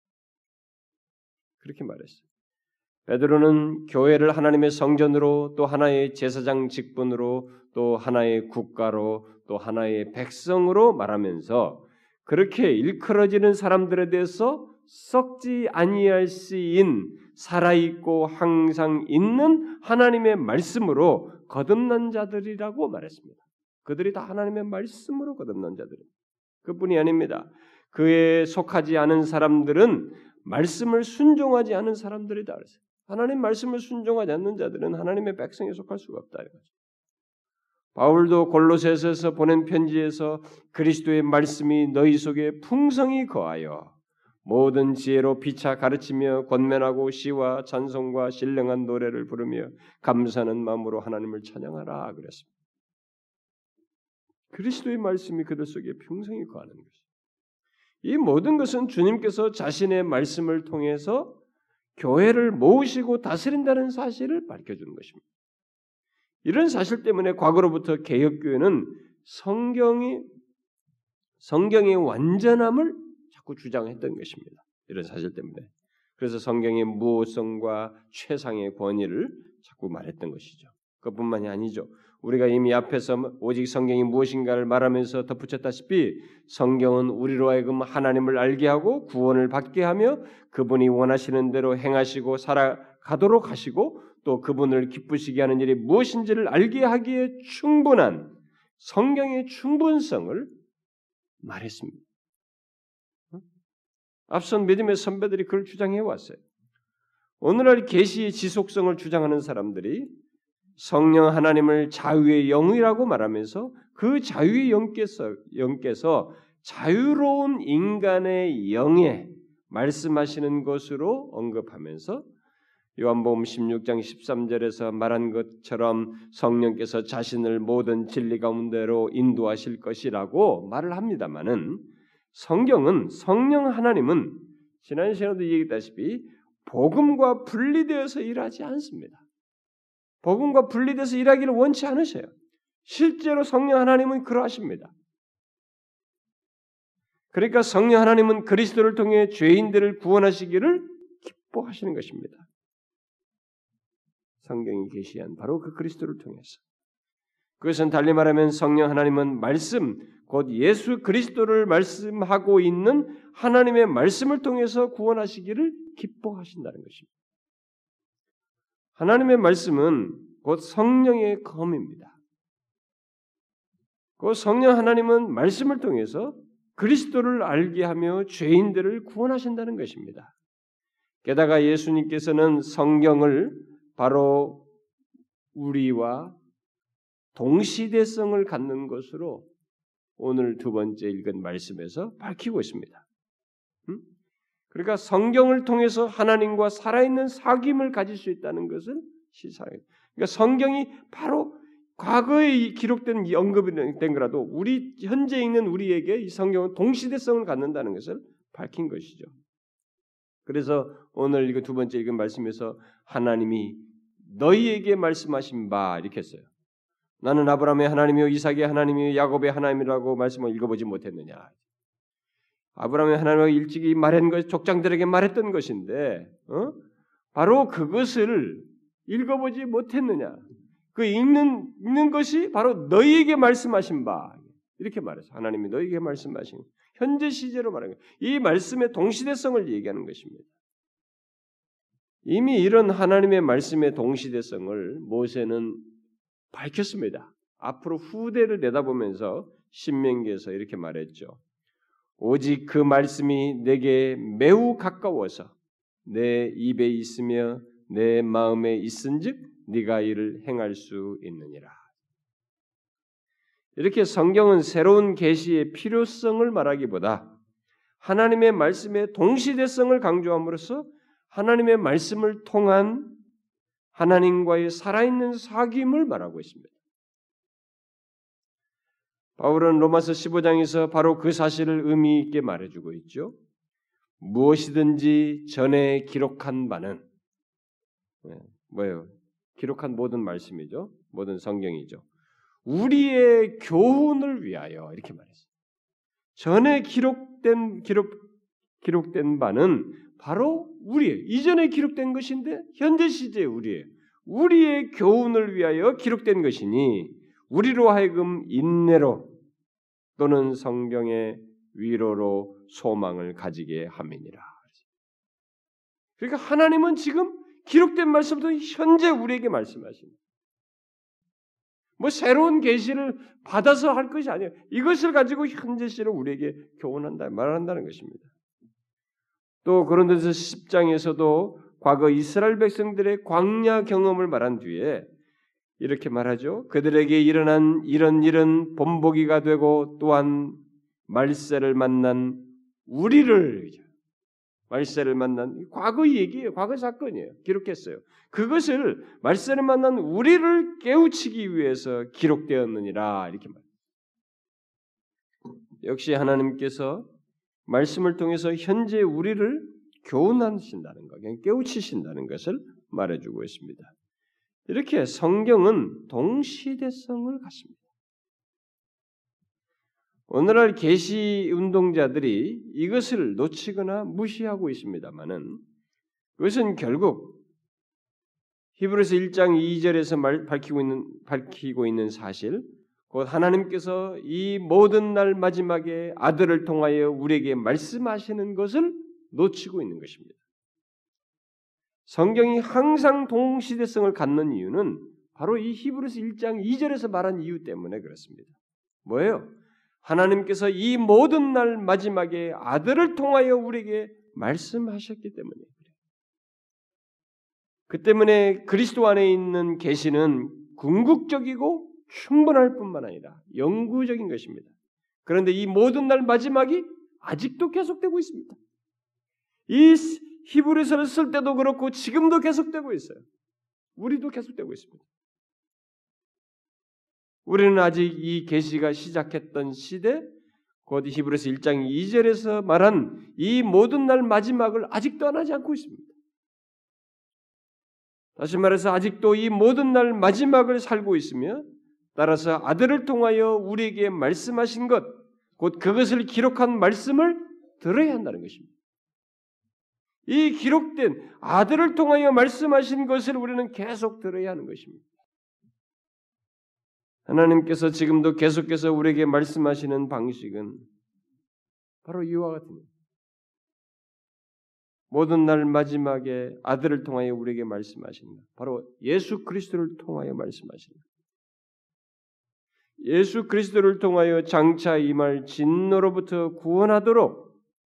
그렇게 말했어요. 베드로는 교회를 하나님의 성전으로 또 하나의 제사장 직분으로 또 하나의 국가로 또 하나의 백성으로 말하면서 그렇게 일컬어지는 사람들에 대해서 썩지 아니할 시인 살아있고 항상 있는 하나님의 말씀으로 거듭난 자들이라고 말했습니다. 그들이 다 하나님의 말씀으로 거듭난 자들입니다. 그뿐이 아닙니다. 그에 속하지 않은 사람들은 말씀을 순종하지 않은 사람들이다 그랬어요. 하나님 말씀을 순종하지 않는 자들은 하나님의 백성에 속할 수가 없다 이거죠. 바울도 골로새서에서 보낸 편지에서 그리스도의 말씀이 너희 속에 풍성히 거하여 모든 지혜로 피차 가르치며 권면하고 시와 찬송과 신령한 노래를 부르며 감사하는 마음으로 하나님을 찬양하라 그랬습니다. 그리스도의 말씀이 그들 속에 풍성히 거하는 것입니다. 이 모든 것은 주님께서 자신의 말씀을 통해서 교회를 모으시고 다스린다는 사실을 밝혀주는 것입니다. 이런 사실 때문에 과거로부터 개혁교회는 성경이 성경의 완전함을 자꾸 주장했던 것입니다. 이런 사실 때문에. 그래서 성경의 무호성과 최상의 권위를 자꾸 말했던 것이죠. 그뿐만이 아니죠. 우리가 이미 앞에서 오직 성경이 무엇인가를 말하면서 덧붙였다시피 성경은 우리로 하여금 하나님을 알게 하고 구원을 받게 하며 그분이 원하시는 대로 행하시고 살아가도록 하시고 또 그분을 기쁘시게 하는 일이 무엇인지를 알게 하기에 충분한 성경의 충분성을 말했습니다. 앞선 믿음의 선배들이 그걸 주장해 왔어요. 오늘날 계시의 지속성을 주장하는 사람들이 성령 하나님을 자유의 영이라고 말하면서 그 자유의 영께서, 영께서 자유로운 인간의 영에 말씀하시는 것으로 언급하면서 요한복음 십육 장 십삼 절에서 말한 것처럼 성령께서 자신을 모든 진리 가운데로 인도하실 것이라고 말을 합니다마는 성경은 성령 하나님은 지난 시간에도 얘기했다시피 복음과 분리되어서 일하지 않습니다. 복음과 분리돼서 일하기를 원치 않으셔요. 실제로 성령 하나님은 그러하십니다. 그러니까 성령 하나님은 그리스도를 통해 죄인들을 구원하시기를 기뻐하시는 것입니다. 성경이 계시한 바로 그 그리스도를 통해서. 그것은 달리 말하면 성령 하나님은 말씀, 곧 예수 그리스도를 말씀하고 있는 하나님의 말씀을 통해서 구원하시기를 기뻐하신다는 것입니다. 하나님의 말씀은 곧 성령의 검입니다. 그 성령 하나님은 말씀을 통해서 그리스도를 알게 하며 죄인들을 구원하신다는 것입니다. 게다가 예수님께서는 성경을 바로 우리와 동시대성을 갖는 것으로 오늘 두 번째 읽은 말씀에서 밝히고 있습니다. 음? 그러니까 성경을 통해서 하나님과 살아있는 사귐을 가질 수 있다는 것을 시사해요. 그러니까 성경이 바로 과거에 기록된 언급이 된 거라도 우리 현재 읽는 우리에게 이 성경은 동시대성을 갖는다는 것을 밝힌 것이죠. 그래서 오늘 이거 두 번째 읽은 말씀에서 하나님이 너희에게 말씀하신 바 이렇게 했어요. 나는 아브라함의 하나님이요 이삭의 하나님이요 야곱의 하나님이라고 말씀을 읽어보지 못했느냐. 아브라함의 하나님과 일찍이 말한 것, 족장들에게 말했던 것인데 어? 바로 그것을 읽어보지 못했느냐. 그 읽는, 읽는 것이 바로 너희에게 말씀하신 바 이렇게 말해서 하나님이 너희에게 말씀하신 현재 시제로 말하는 거예요. 이 말씀의 동시대성을 얘기하는 것입니다. 이미 이런 하나님의 말씀의 동시대성을 모세는 밝혔습니다. 앞으로 후대를 내다보면서 신명기에서 이렇게 말했죠. 오직 그 말씀이 내게 매우 가까워서 내 입에 있으며 내 마음에 있은즉 네가 이를 행할 수 있느니라. 이렇게 성경은 새로운 계시의 필요성을 말하기보다 하나님의 말씀의 동시대성을 강조함으로써 하나님의 말씀을 통한 하나님과의 살아있는 사귐을 말하고 있습니다. 바울은 로마서 십오 장에서 바로 그 사실을 의미 있게 말해주고 있죠. 무엇이든지 전에 기록한 바는 네, 뭐예요? 기록한 모든 말씀이죠. 모든 성경이죠. 우리의 교훈을 위하여 이렇게 말했어요. 전에 기록된 기록 기록된 바는 바로 우리의 이전에 기록된 것인데 현재 시제의 우리의 우리의 교훈을 위하여 기록된 것이니 우리로 하여금 인내로 또는 성경의 위로로 소망을 가지게 함이니라. 그러니까 하나님은 지금 기록된 말씀부터 현재 우리에게 말씀하십니다. 뭐 새로운 계시를 받아서 할 것이 아니에요. 이것을 가지고 현재 시를 우리에게 교훈한다, 말한다는 것입니다. 또 고린도서 십 장에서도 과거 이스라엘 백성들의 광야 경험을 말한 뒤에 이렇게 말하죠. 그들에게 일어난 이런 일은 본보기가 되고 또한 말세를 만난 우리를 말세를 만난 과거 얘기예요. 과거 사건이에요. 기록했어요. 그것을 말세를 만난 우리를 깨우치기 위해서 기록되었느니라 이렇게 말해요. 역시 하나님께서 말씀을 통해서 현재 우리를 교훈하신다는 것, 깨우치신다는 것을 말해주고 있습니다. 이렇게 성경은 동시대성을 갖습니다. 오늘날 계시 운동자들이 이것을 놓치거나 무시하고 있습니다만은 그것은 결국 히브리서 일 장 이 절에서 말, 밝히고 있는 밝히고 있는 사실, 곧 하나님께서 이 모든 날 마지막에 아들을 통하여 우리에게 말씀하시는 것을 놓치고 있는 것입니다. 성경이 항상 동시대성을 갖는 이유는 바로 이 히브리서 일 장 이 절에서 말한 이유 때문에 그렇습니다. 뭐예요? 하나님께서 이 모든 날 마지막에 아들을 통하여 우리에게 말씀하셨기 때문이에요. 그 때문에 그리스도 안에 있는 계시는 궁극적이고 충분할 뿐만 아니라 영구적인 것입니다. 그런데 이 모든 날 마지막이 아직도 계속되고 있습니다. 이 히브리서를 쓸 때도 그렇고 지금도 계속되고 있어요. 우리도 계속되고 있습니다. 우리는 아직 이 계시가 시작했던 시대, 곧 히브리서 일 장 이 절에서 말한 이 모든 날 마지막을 아직도 안 하지 않고 있습니다. 다시 말해서 아직도 이 모든 날 마지막을 살고 있으며 따라서 아들을 통하여 우리에게 말씀하신 것, 곧 그것을 기록한 말씀을 들어야 한다는 것입니다. 이 기록된 아들을 통하여 말씀하신 것을 우리는 계속 들어야 하는 것입니다. 하나님께서 지금도 계속해서 우리에게 말씀하시는 방식은 바로 이와 같습니다. 모든 날 마지막에 아들을 통하여 우리에게 말씀하신다. 바로 예수 그리스도를 통하여 말씀하신다. 예수 그리스도를 통하여 장차 임할 진노로부터 구원하도록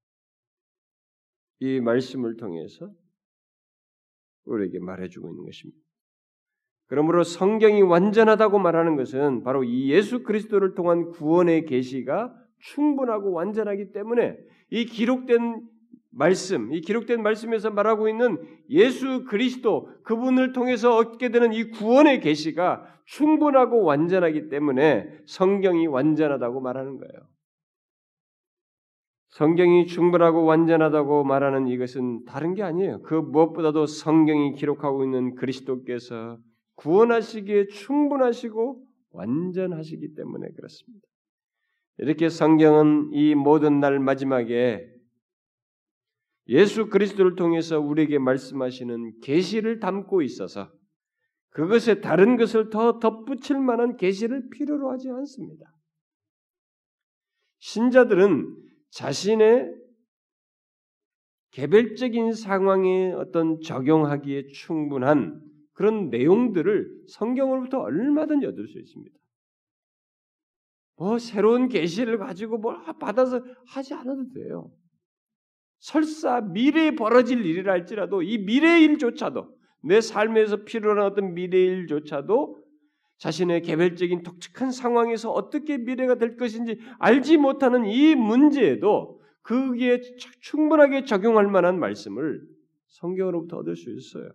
이 말씀을 통해서 우리에게 말해주고 있는 것입니다. 그러므로 성경이 완전하다고 말하는 것은 바로 이 예수 그리스도를 통한 구원의 계시가 충분하고 완전하기 때문에 이 기록된 말씀, 이 기록된 말씀에서 말하고 있는 예수 그리스도 그분을 통해서 얻게 되는 이 구원의 계시가 충분하고 완전하기 때문에 성경이 완전하다고 말하는 거예요. 성경이 충분하고 완전하다고 말하는 이것은 다른 게 아니에요. 그 무엇보다도 성경이 기록하고 있는 그리스도께서 구원하시기에 충분하시고 완전하시기 때문에 그렇습니다. 이렇게 성경은 이 모든 날 마지막에 예수 그리스도를 통해서 우리에게 말씀하시는 계시를 담고 있어서 그것에 다른 것을 더 덧붙일 만한 계시를 필요로 하지 않습니다. 신자들은 자신의 개별적인 상황에 어떤 적용하기에 충분한 그런 내용들을 성경으로부터 얼마든지 얻을 수 있습니다. 뭐 새로운 계시를 가지고 뭘 받아서 하지 않아도 돼요. 설사 미래에 벌어질 일이라 할지라도 이 미래의 일조차도 내 삶에서 필요한 어떤 미래의 일조차도 자신의 개별적인 독특한 상황에서 어떻게 미래가 될 것인지 알지 못하는 이 문제에도 그게 충분하게 적용할 만한 말씀을 성경으로부터 얻을 수 있어요.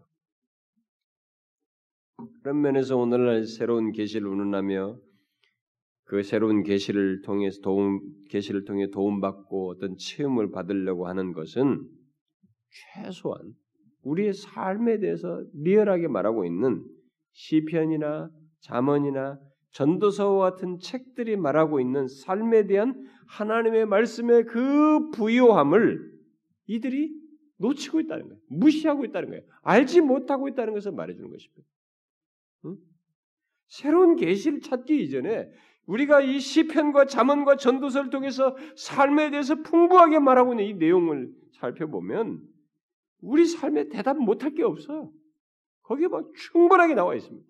그런 면에서 오늘날 새로운 계시를 운운하며 그 새로운 계시를 통해서 도움 계시를 통해 도움받고 어떤 체험을 받으려고 하는 것은 최소한 우리의 삶에 대해서 리얼하게 말하고 있는 시편이나 잠언이나 전도서와 같은 책들이 말하고 있는 삶에 대한 하나님의 말씀의 그 부요함을 이들이 놓치고 있다는 거예요. 무시하고 있다는 거예요. 알지 못하고 있다는 것을 말해주는 것입니다. 응? 새로운 계시를 찾기 이전에 우리가 이 시편과 잠언과 전도서를 통해서 삶에 대해서 풍부하게 말하고 있는 이 내용을 살펴보면 우리 삶에 대답 못할 게 없어요. 거기에 막 충분하게 나와 있습니다.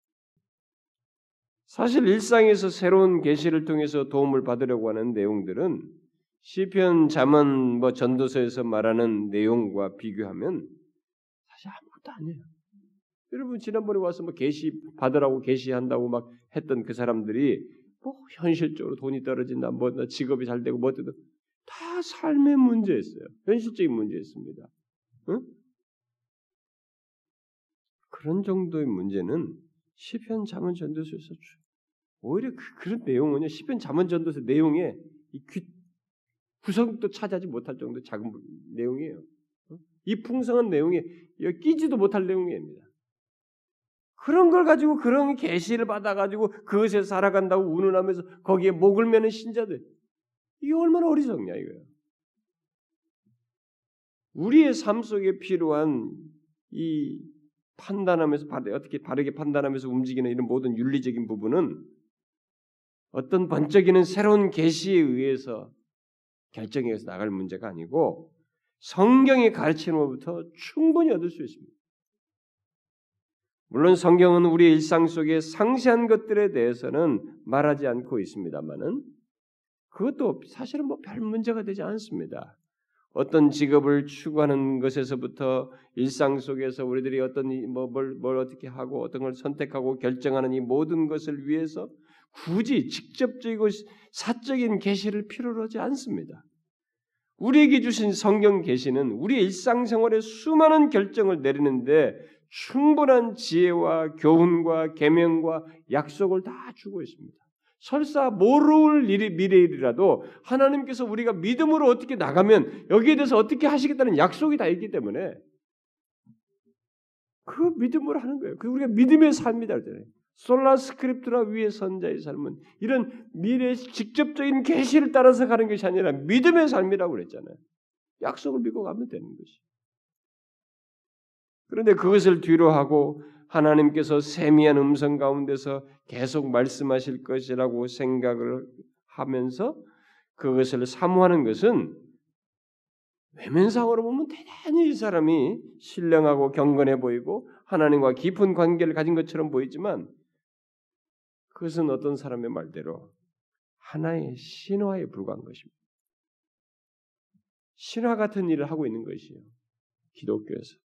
사실 일상에서 새로운 계시를 통해서 도움을 받으려고 하는 내용들은 시편, 잠언, 뭐 전도서에서 말하는 내용과 비교하면 사실 아무것도 아니에요. 여러분 지난번에 와서 뭐 계시 받으라고 계시한다고 막 했던 그 사람들이 뭐 현실적으로 돈이 떨어진다, 뭐 직업이 잘 되고 뭐 어쨌든 다 삶의 문제였어요. 현실적인 문제였습니다. 응? 그런 정도의 문제는 시편, 잠언, 전도서에서 오히려 그, 그런 내용은요. 시편, 잠언, 전도서 내용에 이 귀, 구성도 차지하지 못할 정도의 작은 내용이에요. 응? 이 풍성한 내용에 끼지도 못할 내용입니다. 그런 걸 가지고 그런 계시를 받아가지고 그것에 살아간다고 운운하면서 거기에 목을 매는 신자들 이게 얼마나 어리석냐 이거예요. 우리의 삶 속에 필요한 이 판단하면서 어떻게 바르게 판단하면서 움직이는 이런 모든 윤리적인 부분은 어떤 번쩍이는 새로운 계시에 의해서 결정해서 나갈 문제가 아니고 성경의 가르침으로부터 충분히 얻을 수 있습니다. 물론 성경은 우리의 일상 속의 상세한 것들에 대해서는 말하지 않고 있습니다만은 그것도 사실은 뭐 별 문제가 되지 않습니다. 어떤 직업을 추구하는 것에서부터 일상 속에서 우리들이 어떤 뭘, 뭘 어떻게 하고 어떤 걸 선택하고 결정하는 이 모든 것을 위해서 굳이 직접적이고 사적인 계시를 필요로 하지 않습니다. 우리에게 주신 성경 계시는 우리 일상생활의 수많은 결정을 내리는데 충분한 지혜와 교훈과 계명과 약속을 다 주고 있습니다. 설사 모를 일이 미래일이라도 하나님께서 우리가 믿음으로 어떻게 나가면 여기에 대해서 어떻게 하시겠다는 약속이 다 있기 때문에 그 믿음으로 하는 거예요. 그 우리가 믿음의 삶이다 그랬잖아요. 솔라 스크립트라 위에 선자의 삶은 이런 미래의 직접적인 계시를 따라서 가는 것이 아니라 믿음의 삶이라고 그랬잖아요. 약속을 믿고 가면 되는 것이. 그런데 그것을 뒤로 하고 하나님께서 세미한 음성 가운데서 계속 말씀하실 것이라고 생각을 하면서 그것을 사모하는 것은 외면상으로 보면 대단히 이 사람이 신령하고 경건해 보이고 하나님과 깊은 관계를 가진 것처럼 보이지만 그것은 어떤 사람의 말대로 하나의 신화에 불과한 것입니다. 신화 같은 일을 하고 있는 것이에요. 기독교에서.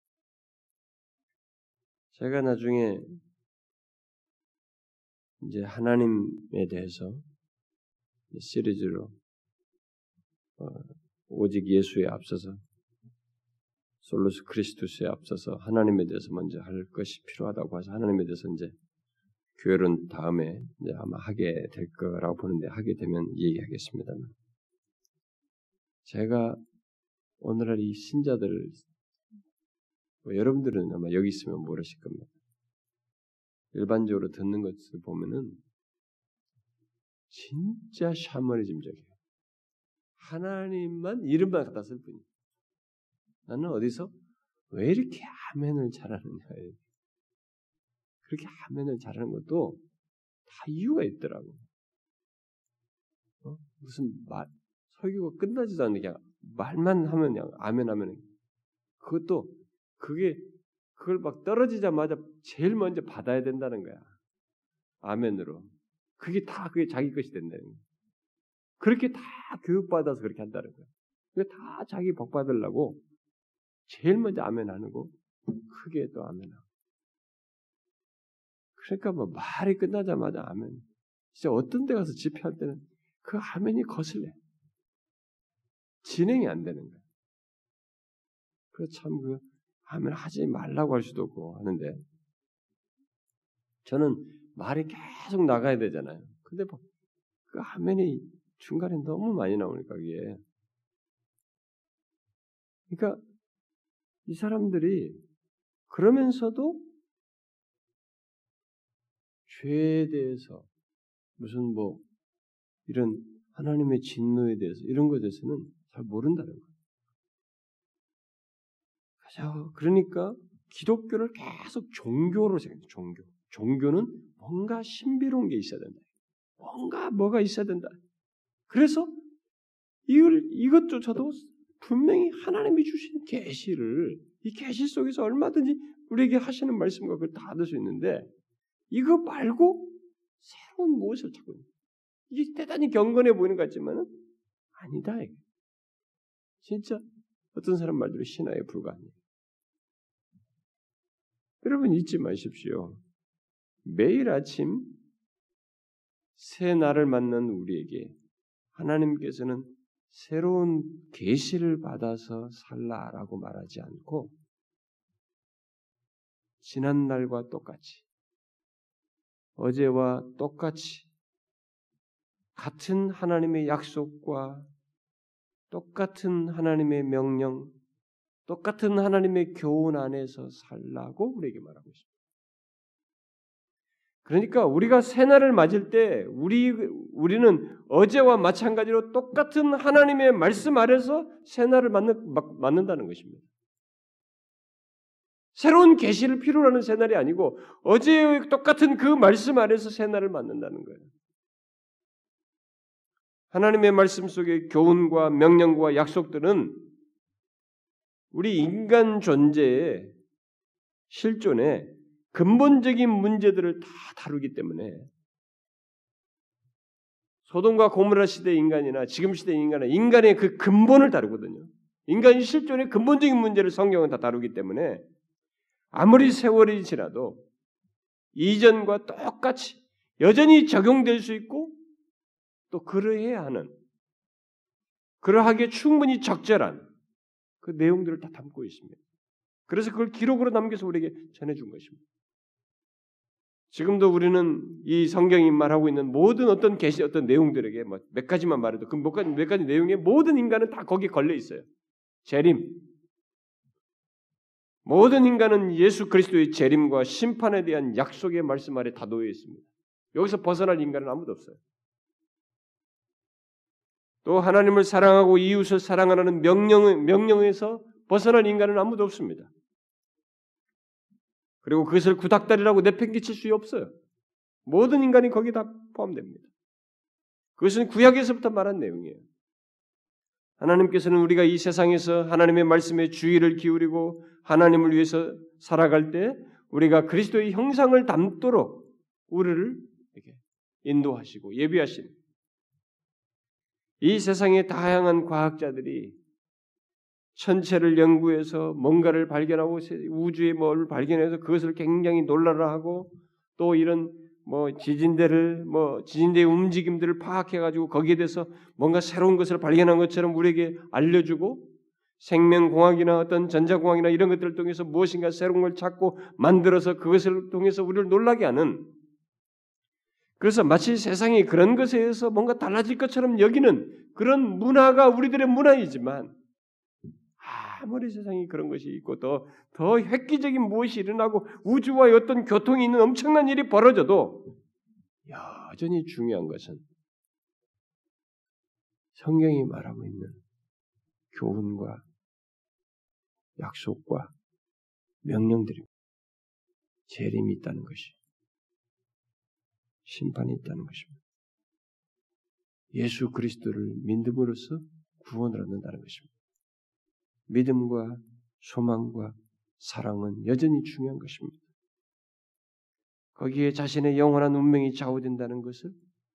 제가 나중에 이제 하나님에 대해서 시리즈로 어, 오직 예수에 앞서서 솔로스 크리스투스에 앞서서 하나님에 대해서 먼저 할 것이 필요하다고 해서 하나님에 대해서 이제 교회론 다음에 이제 아마 하게 될 거라고 보는데 하게 되면 얘기하겠습니다만 제가 오늘날 이 신자들, 뭐 여러분들은 아마 여기 있으면 모르실 겁니다. 일반적으로 듣는 것을 보면은 진짜 샤머니즘적이에요. 하나님만 이름만 갖다 쓸 뿐이에요. 나는 어디서 왜 이렇게 아멘을 잘하느냐. 그렇게 아멘을 잘하는 것도 다 이유가 있더라고. 어? 무슨 말, 설교가 끝나지도 않는 게 말만 하면 그냥 아멘 하면 그것도 그게 그걸 막 떨어지자마자 제일 먼저 받아야 된다는 거야. 아멘으로. 그게 다 그게 자기 것이 된다는 거야. 그렇게 다 교육받아서 그렇게 한다는 거야. 그게 다 자기 복 받으려고 제일 먼저 아멘 하고 크게 또 아멘 하고. 그러니까 뭐 말이 끝나자마자 아멘. 진짜 어떤 데 가서 집회할 때는 그 아멘이 거슬려. 진행이 안 되는 거야. 그래서 참 그 아멘 하지 말라고 할 수도 없고 하는데 저는 말이 계속 나가야 되잖아요. 근데 뭐 그 아멘이 중간에 너무 많이 나오니까 이게 그러니까 이 사람들이 그러면서도 죄에 대해서 무슨 뭐 이런 하나님의 진노에 대해서 이런 것에 대해서는 잘 모른다는 거예요. 그러니까 기독교를 계속 종교로 생각해요. 종교. 종교는 뭔가 신비로운 게 있어야 된다. 뭔가 뭐가 있어야 된다. 그래서 이걸 이것조차도 분명히 하나님이 주신 계시를 이 계시 속에서 얼마든지 우리에게 하시는 말씀과 그걸 다 얻을 수 있는데 이거 말고 새로운 무엇을 찾고 있는 이게 대단히 경건해 보이는 것 같지만은 아니다. 이게. 진짜 어떤 사람 말대로 신화에 불과합니다. 여러분 잊지 마십시오. 매일 아침 새 날을 맞는 우리에게 하나님께서는 새로운 계시를 받아서 살라라고 말하지 않고 지난 날과 똑같이 어제와 똑같이 같은 하나님의 약속과 똑같은 하나님의 명령, 똑같은 하나님의 교훈 안에서 살라고 우리에게 말하고 있습니다. 그러니까 우리가 새날을 맞을 때 우리 우리는 어제와 마찬가지로 똑같은 하나님의 말씀 아래서 새날을 맞는, 맞는다는 것입니다. 새로운 계시를 필요로 하는 새날이 아니고 어제의 똑같은 그 말씀 아래서 새날을 맞는다는 거예요. 하나님의 말씀 속의 교훈과 명령과 약속들은 우리 인간 존재의 실존에 근본적인 문제들을 다 다루기 때문에 소돔과 고모라 시대의 인간이나 지금 시대의 인간은 인간의 그 근본을 다루거든요. 인간의 실존의 근본적인 문제를 성경은 다 다루기 때문에 아무리 세월이 지나도 이전과 똑같이 여전히 적용될 수 있고 또 그러해야 하는 그러하기에 충분히 적절한 그 내용들을 다 담고 있습니다. 그래서 그걸 기록으로 남겨서 우리에게 전해준 것입니다. 지금도 우리는 이 성경이 말하고 있는 모든 어떤 계시 어떤 내용들에게 뭐 몇 가지만 말해도 그 몇 가지, 몇 가지 내용에 모든 인간은 다 거기에 걸려 있어요. 재림. 모든 인간은 예수 그리스도의 재림과 심판에 대한 약속의 말씀 아래 다 놓여 있습니다. 여기서 벗어날 인간은 아무도 없어요. 또 하나님을 사랑하고 이웃을 사랑하라는 명령, 명령에서 벗어날 인간은 아무도 없습니다. 그리고 그것을 구닥다리라고 내팽개칠 수 없어요. 모든 인간이 거기에 다 포함됩니다. 그것은 구약에서부터 말한 내용이에요. 하나님께서는 우리가 이 세상에서 하나님의 말씀에 주의를 기울이고 하나님을 위해서 살아갈 때 우리가 그리스도의 형상을 담도록 우리를 이렇게 인도하시고 예비하신 이 세상의 다양한 과학자들이 천체를 연구해서 뭔가를 발견하고 우주의 뭘 발견해서 그것을 굉장히 놀라라하고 또 이런 뭐 지진대를 뭐 지진대의 움직임들을 파악해가지고 거기에 대해서 뭔가 새로운 것을 발견한 것처럼 우리에게 알려주고 생명공학이나 어떤 전자공학이나 이런 것들을 통해서 무엇인가 새로운 걸 찾고 만들어서 그것을 통해서 우리를 놀라게 하는 그래서 마치 세상이 그런 것에 의해서 뭔가 달라질 것처럼 여기는 그런 문화가 우리들의 문화이지만 아무리 세상이 그런 것이 있고 더, 더 획기적인 무엇이 일어나고 우주와의 어떤 교통이 있는 엄청난 일이 벌어져도 여전히 중요한 것은 성경이 말하고 있는 교훈과 약속과 명령들입니다. 재림이 있다는 것이, 심판이 있다는 것입니다. 예수 그리스도를 믿음으로써 구원을 얻는다는 것입니다. 믿음과 소망과 사랑은 여전히 중요한 것입니다. 거기에 자신의 영원한 운명이 좌우된다는 것을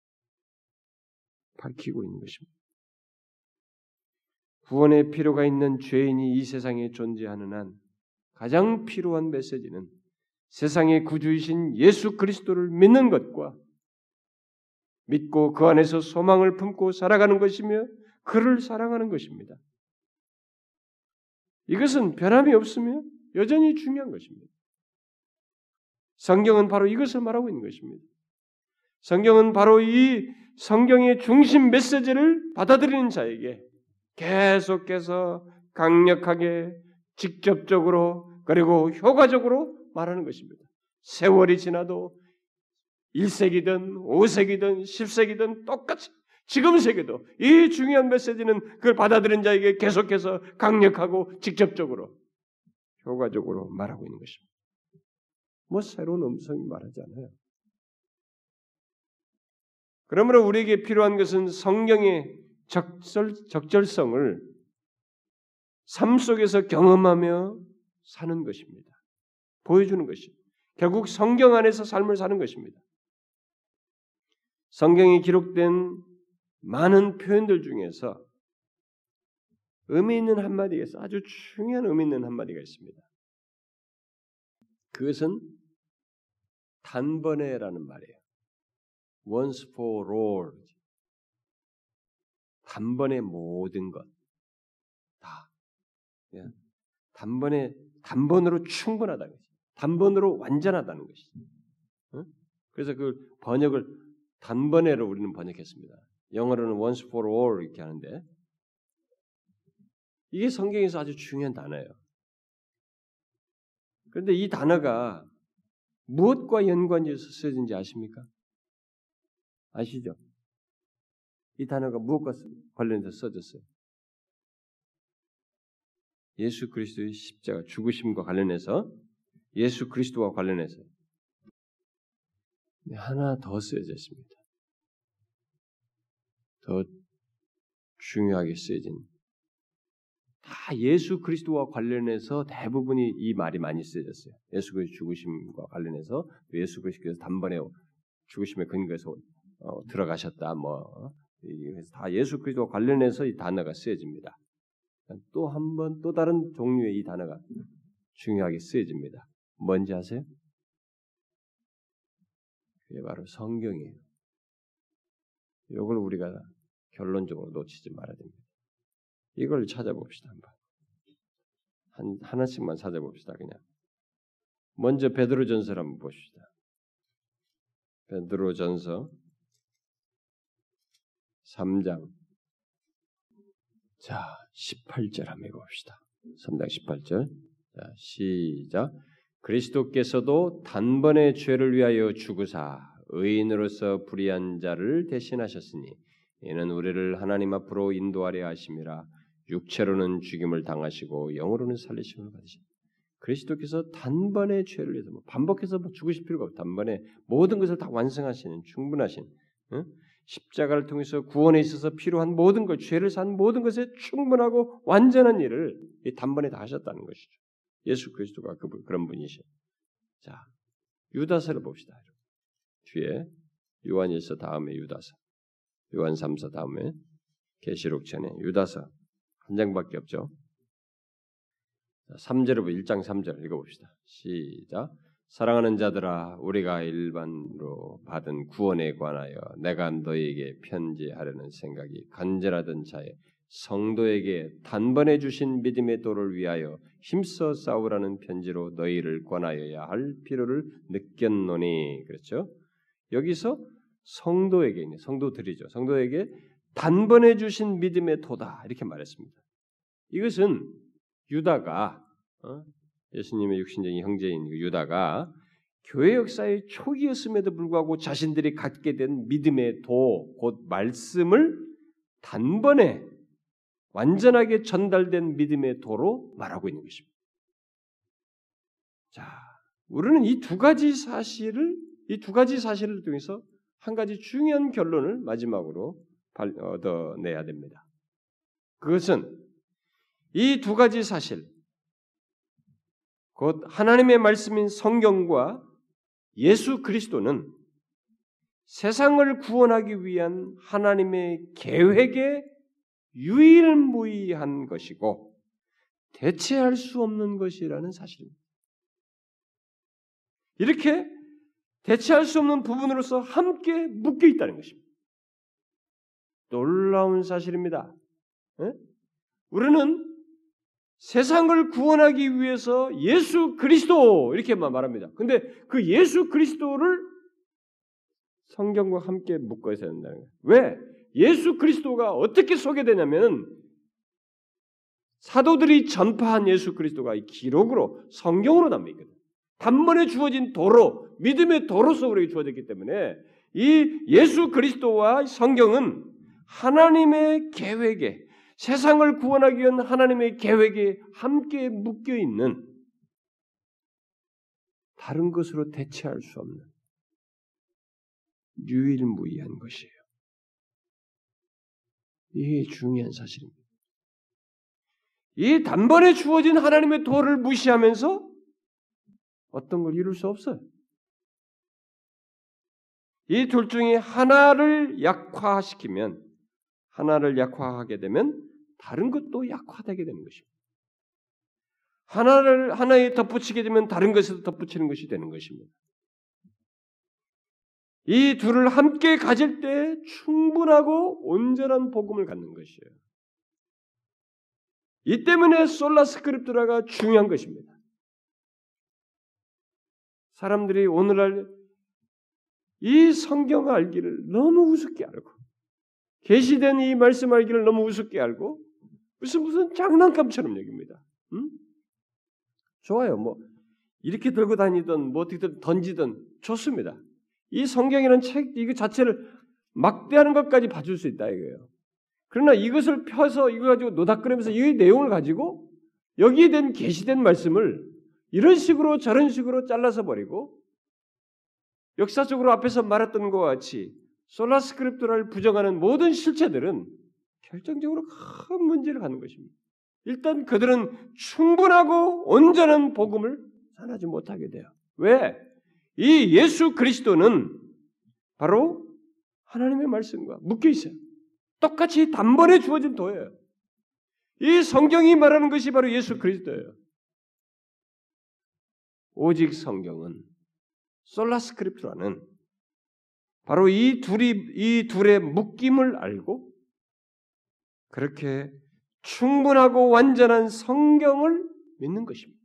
밝히고 있는 것입니다. 구원의 필요가 있는 죄인이 이 세상에 존재하는 한 가장 필요한 메시지는 세상의 구주이신 예수 그리스도를 믿는 것과 믿고 그 안에서 소망을 품고 살아가는 것이며 그를 사랑하는 것입니다. 이것은 변함이 없으며 여전히 중요한 것입니다. 성경은 바로 이것을 말하고 있는 것입니다. 성경은 바로 이 성경의 중심 메시지를 받아들이는 자에게 계속해서 강력하게 직접적으로 그리고 효과적으로 말하는 것입니다. 세월이 지나도 일 세기든 오 세기든 십 세기든 똑같이 지금 세계도 이 중요한 메시지는 그걸 받아들인 자에게 계속해서 강력하고 직접적으로 효과적으로 말하고 있는 것입니다. 뭐 새로운 음성이 말하지 않아요. 그러므로 우리에게 필요한 것은 성경의 적절, 적절성을 삶 속에서 경험하며 사는 것입니다. 보여주는 것입니다. 결국 성경 안에서 삶을 사는 것입니다. 성경에 기록된 많은 표현들 중에서 의미 있는 한마디가 있어 아주 중요한 의미 있는 한마디가 있습니다. 그것은 단번에라는 말이에요. Once for all. 단번에 모든 것. 다. 단번에, 단번으로 충분하다는 것이죠. 단번으로 완전하다는 것이죠. 그래서 그 번역을 단번에로 우리는 번역했습니다. 영어로는 once for all 이렇게 하는데 이게 성경에서 아주 중요한 단어예요. 그런데 이 단어가 무엇과 연관이 쓰여진지 아십니까? 아시죠? 이 단어가 무엇과 관련해서 써졌어요? 예수 그리스도의 십자가 죽으심과 관련해서 예수 그리스도와 관련해서 하나 더 쓰여져 있습니다. 더 중요하게 쓰여진 다 예수 그리스도와 관련해서 대부분이 이 말이 많이 쓰여졌어요. 예수 그리스도 죽으심과 관련해서 예수 그리스도께서 단번에 죽으심의 근거에서 어, 들어가셨다. 뭐 그래서 다 예수 그리스도와 관련해서 이 단어가 쓰여집니다. 또 한 번 또 다른 종류의 이 단어가 중요하게 쓰여집니다. 뭔지 아세요? 그게 바로 성경이에요. 이걸 우리가 결론적으로 놓치지 말아야 됩니다. 이걸 찾아봅시다. 한번. 한, 하나씩만 찾아봅시다. 그냥. 먼저 베드로전서를 한번 보십시다. 베드로전서 삼 장 자, 십팔 절 한번 읽어봅시다. 삼 장 십팔 절 자, 시작. 그리스도께서도 단번에 죄를 위하여 죽으사 의인으로서 불의한 자를 대신하셨으니 이는 우리를 하나님 앞으로 인도하려 하심이라. 육체로는 죽임을 당하시고 영으로는 살리심을 받으십니다. 그리스도께서 단번에 죄를 위해서 뭐 반복해서 뭐 죽으실 필요가 없고 단번에 모든 것을 다 완성하시는 충분하신 응? 십자가를 통해서 구원에 있어서 필요한 모든 것, 죄를 산 모든 것에 충분하고 완전한 일을 단번에 다 하셨다는 것이죠. 예수 그리스도가 그, 그런 분이시. 자, 유다서를 봅시다. 뒤에 요한일서 다음에 유다서, 요한 삼서 다음에 계시록 전에 유다서 한 장밖에 없죠. 삼 절부터 일 장 삼 절 읽어봅시다. 시작. 사랑하는 자들아 우리가 일반으로 받은 구원에 관하여 내가 너희에게 편지하려는 생각이 간절하던 차에 성도에게 단번에 주신 믿음의 도를 위하여 힘써 싸우라는 편지로 너희를 권하여야 할 필요를 느꼈노니. 그렇죠? 여기서 성도에게 있는 성도들이죠. 성도에게 단번에 주신 믿음의 도다 이렇게 말했습니다. 이것은 유다가 어? 예수님의 육신적인 형제인 유다가 교회 역사의 초기였음에도 불구하고 자신들이 갖게 된 믿음의 도, 곧 말씀을 단번에 완전하게 전달된 믿음의 도로 말하고 있는 것입니다. 자, 우리는 이 두 가지 사실을 이 두 가지 사실을 통해서 한 가지 중요한 결론을 마지막으로 얻어내야 됩니다. 그것은 이 두 가지 사실, 곧 하나님의 말씀인 성경과 예수 그리스도는 세상을 구원하기 위한 하나님의 계획에 유일무이한 것이고 대체할 수 없는 것이라는 사실입니다. 이렇게 대체할 수 없는 부분으로서 함께 묶여 있다는 것입니다. 놀라운 사실입니다. 에? 우리는 세상을 구원하기 위해서 예수 그리스도 이렇게만 말합니다. 근데 그 예수 그리스도를 성경과 함께 묶어야 된다는 거예요. 왜? 예수 그리스도가 어떻게 소개되냐면 사도들이 전파한 예수 그리스도가 이 기록으로 성경으로 남아 있거든요. 단번에 주어진 도로, 믿음의 도로서 우리에게 주어졌기 때문에 이 예수 그리스도와 성경은 하나님의 계획에 세상을 구원하기 위한 하나님의 계획에 함께 묶여 있는 다른 것으로 대체할 수 없는 유일무이한 것이에요. 이게 중요한 사실입니다. 이 단번에 주어진 하나님의 도를 무시하면서 어떤 걸 이룰 수 없어요. 이 둘 중에 하나를 약화시키면 하나를 약화하게 되면 다른 것도 약화되게 되는 것입니다. 하나를 하나에 덧붙이게 되면 다른 것에도 덧붙이는 것이 되는 것입니다. 이 둘을 함께 가질 때 충분하고 온전한 복음을 갖는 것이에요. 이 때문에 솔라 스크립투라가 중요한 것입니다. 사람들이 오늘날 이 성경을 알기를 너무 우습게 알고 계시된 이 말씀 알기를 너무 우습게 알고 무슨 무슨 장난감처럼 여깁니다. 응? 좋아요. 뭐 이렇게 들고 다니든 뭐 어떻게 던지든 좋습니다. 이 성경이라는 책 이거 자체를 막대하는 것까지 봐줄 수 있다 이거예요. 그러나 이것을 펴서 이거 가지고 노닥거리면서 이 내용을 가지고 여기에 대한 계시된 말씀을 이런 식으로 저런 식으로 잘라서 버리고 역사적으로 앞에서 말했던 것과 같이 솔라 스크립투라를 부정하는 모든 실체들은 결정적으로 큰 문제를 갖는 것입니다. 일단 그들은 충분하고 온전한 복음을 전하지 못하게 돼요. 왜? 이 예수 그리스도는 바로 하나님의 말씀과 묶여 있어요. 똑같이 단번에 주어진 도예요. 이 성경이 말하는 것이 바로 예수 그리스도예요. 오직 성경은 솔라 스크립투라는 바로 이 둘이 이 둘의 묶임을 알고 그렇게 충분하고 완전한 성경을 믿는 것입니다.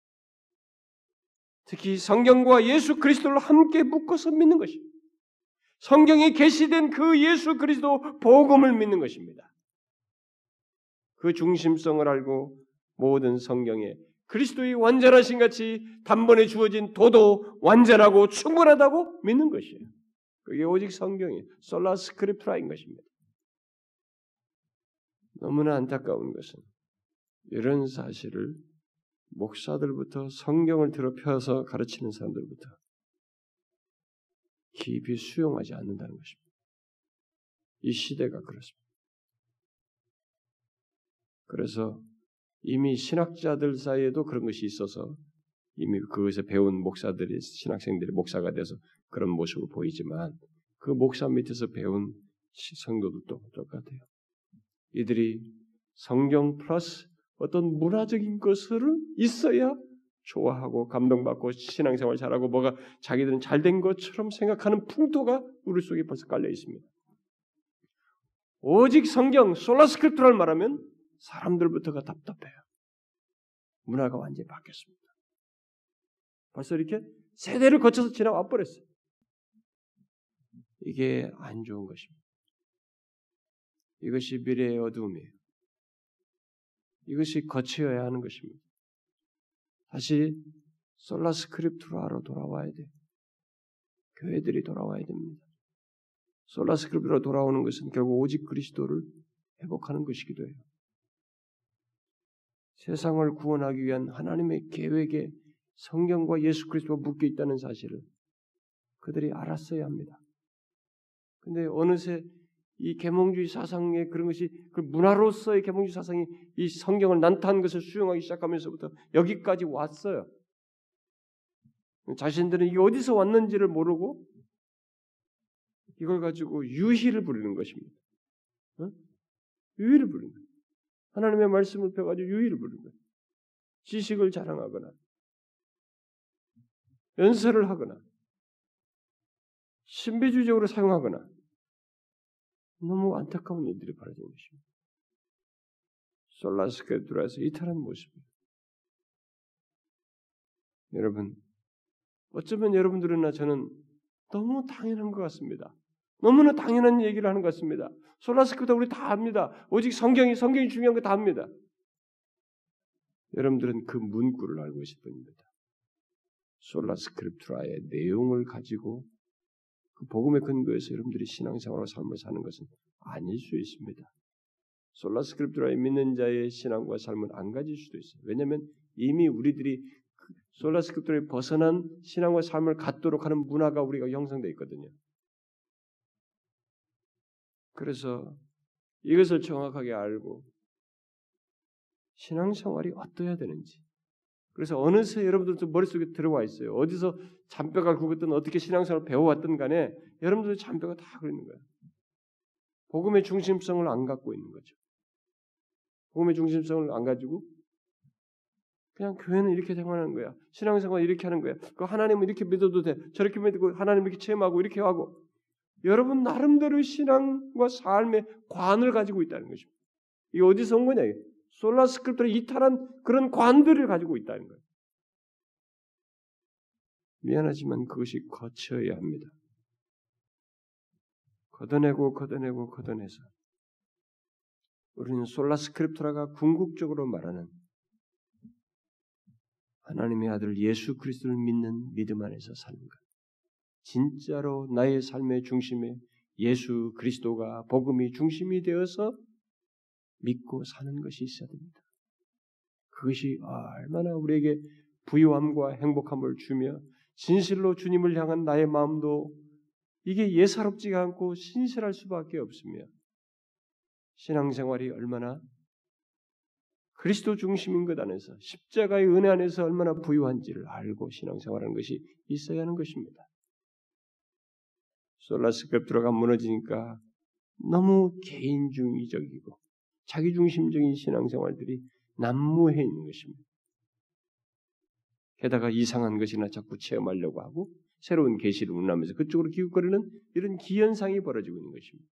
특히 성경과 예수 그리스도를 함께 묶어서 믿는 것입니다. 성경에 계시된 그 예수 그리스도 복음을 믿는 것입니다. 그 중심성을 알고 모든 성경에 그리스도의 완전하신 같이 단번에 주어진 도도 완전하고 충분하다고 믿는 것이에요. 그게 오직 성경이에요. 솔라 스크립투라인 것입니다. 너무나 안타까운 것은 이런 사실을 목사들부터 성경을 들어 펴서 가르치는 사람들부터 깊이 수용하지 않는다는 것입니다. 이 시대가 그렇습니다. 그래서 이미 신학자들 사이에도 그런 것이 있어서 이미 그것에 배운 목사들이 신학생들이 목사가 돼서 그런 모습을 보이지만 그 목사 밑에서 배운 성도들도 똑같아요. 이들이 성경 플러스 어떤 문화적인 것을 있어야 좋아하고 감동받고 신앙생활 잘하고 뭐가 자기들은 잘된 것처럼 생각하는 풍토가 우리 속에 벌써 깔려 있습니다. 오직 성경 솔라 스크립투라를 말하면 사람들부터가 답답해요. 문화가 완전히 바뀌었습니다. 벌써 이렇게 세대를 거쳐서 지나와 버렸어요. 이게 안 좋은 것입니다. 이것이 미래의 어두움이에요. 이것이 거쳐야 하는 것입니다. 다시 솔라 스크립투라로 돌아와야 돼요. 교회들이 돌아와야 됩니다. 솔라 스크립투로 돌아오는 것은 결국 오직 그리스도를 회복하는 것이기도 해요. 세상을 구원하기 위한 하나님의 계획에 성경과 예수 그리스도가 묶여 있다는 사실을 그들이 알았어야 합니다. 근데 어느새 이 계몽주의 사상의 그런 것이 그 문화로서의 계몽주의 사상이 이 성경을 난타한 것을 수용하기 시작하면서부터 여기까지 왔어요. 자신들은 이게 어디서 왔는지를 모르고 이걸 가지고 유희를 부리는 것입니다. 어? 유희를 부리는 거예요. 하나님의 말씀을 펴가지고 유희를 부리는 거예요. 지식을 자랑하거나 연설을 하거나 신비주의적으로 사용하거나 너무 안타까운 일들이 벌어지는 것입니다. 솔라 스크립투라에서 이탈한 모습입니다. 여러분, 어쩌면 여러분들이나 저는 너무 당연한 것 같습니다. 너무나 당연한 얘기를 하는 것 같습니다. 솔라 스크립투라 우리 다 압니다. 오직 성경이 성경이 중요한 거 다 압니다. 여러분들은 그 문구를 알고 있을 뿐입니다. 솔라 스크립투라의 내용을 가지고 그 복음의 근거에서 여러분들이 신앙생활과 삶을 사는 것은 아닐 수 있습니다. 솔라 스크립투라에 믿는 자의 신앙과 삶은 안 가질 수도 있어요. 왜냐하면 이미 우리들이 솔라 스크립투라에 벗어난 신앙과 삶을 갖도록 하는 문화가 우리가 형성되어 있거든요. 그래서 이것을 정확하게 알고 신앙생활이 어떠해야 되는지, 그래서 어느새 여러분들도 머릿속에 들어와 있어요. 어디서 잔뼈가 굵었든 어떻게 신앙생활을 배워왔든 간에 여러분들의 잔뼈가 다 그러는 거예요. 복음의 중심성을 안 갖고 있는 거죠. 복음의 중심성을 안 가지고 그냥 교회는 이렇게 생활하는 거야. 신앙생활 이렇게 하는 거야. 그 하나님은 이렇게 믿어도 돼. 저렇게 믿고 하나님 이렇게 체험하고 이렇게 하고 여러분 나름대로의 신앙과 삶의 관을 가지고 있다는 것입니다. 이게 어디서 온 거냐? 솔라 스크립트를 이탈한 그런 관들을 가지고 있다는 거예요. 미안하지만 그것이 거쳐야 합니다. 걷어내고 걷어내고 걷어내서 우리는 솔라 스크립트라가 궁극적으로 말하는 하나님의 아들 예수 그리스도를 믿는 믿음 안에서 사는 것. 진짜로 나의 삶의 중심에 예수 그리스도가 복음이 중심이 되어서 믿고 사는 것이 있어야 됩니다. 그것이 얼마나 우리에게 부유함과 행복함을 주며 진실로 주님을 향한 나의 마음도 이게 예사롭지가 않고 신실할 수밖에 없으며 신앙생활이 얼마나 그리스도 중심인 것 안에서 십자가의 은혜 안에서 얼마나 부유한지를 알고 신앙생활하는 것이 있어야 하는 것입니다. 솔라 스크립투라가 무너지니까 너무 개인주의적이고 자기중심적인 신앙생활들이 난무해 있는 것입니다. 게다가 이상한 것이나 자꾸 체험하려고 하고 새로운 계시를 운운하면서 그쪽으로 기웃거리는 이런 기현상이 벌어지고 있는 것입니다.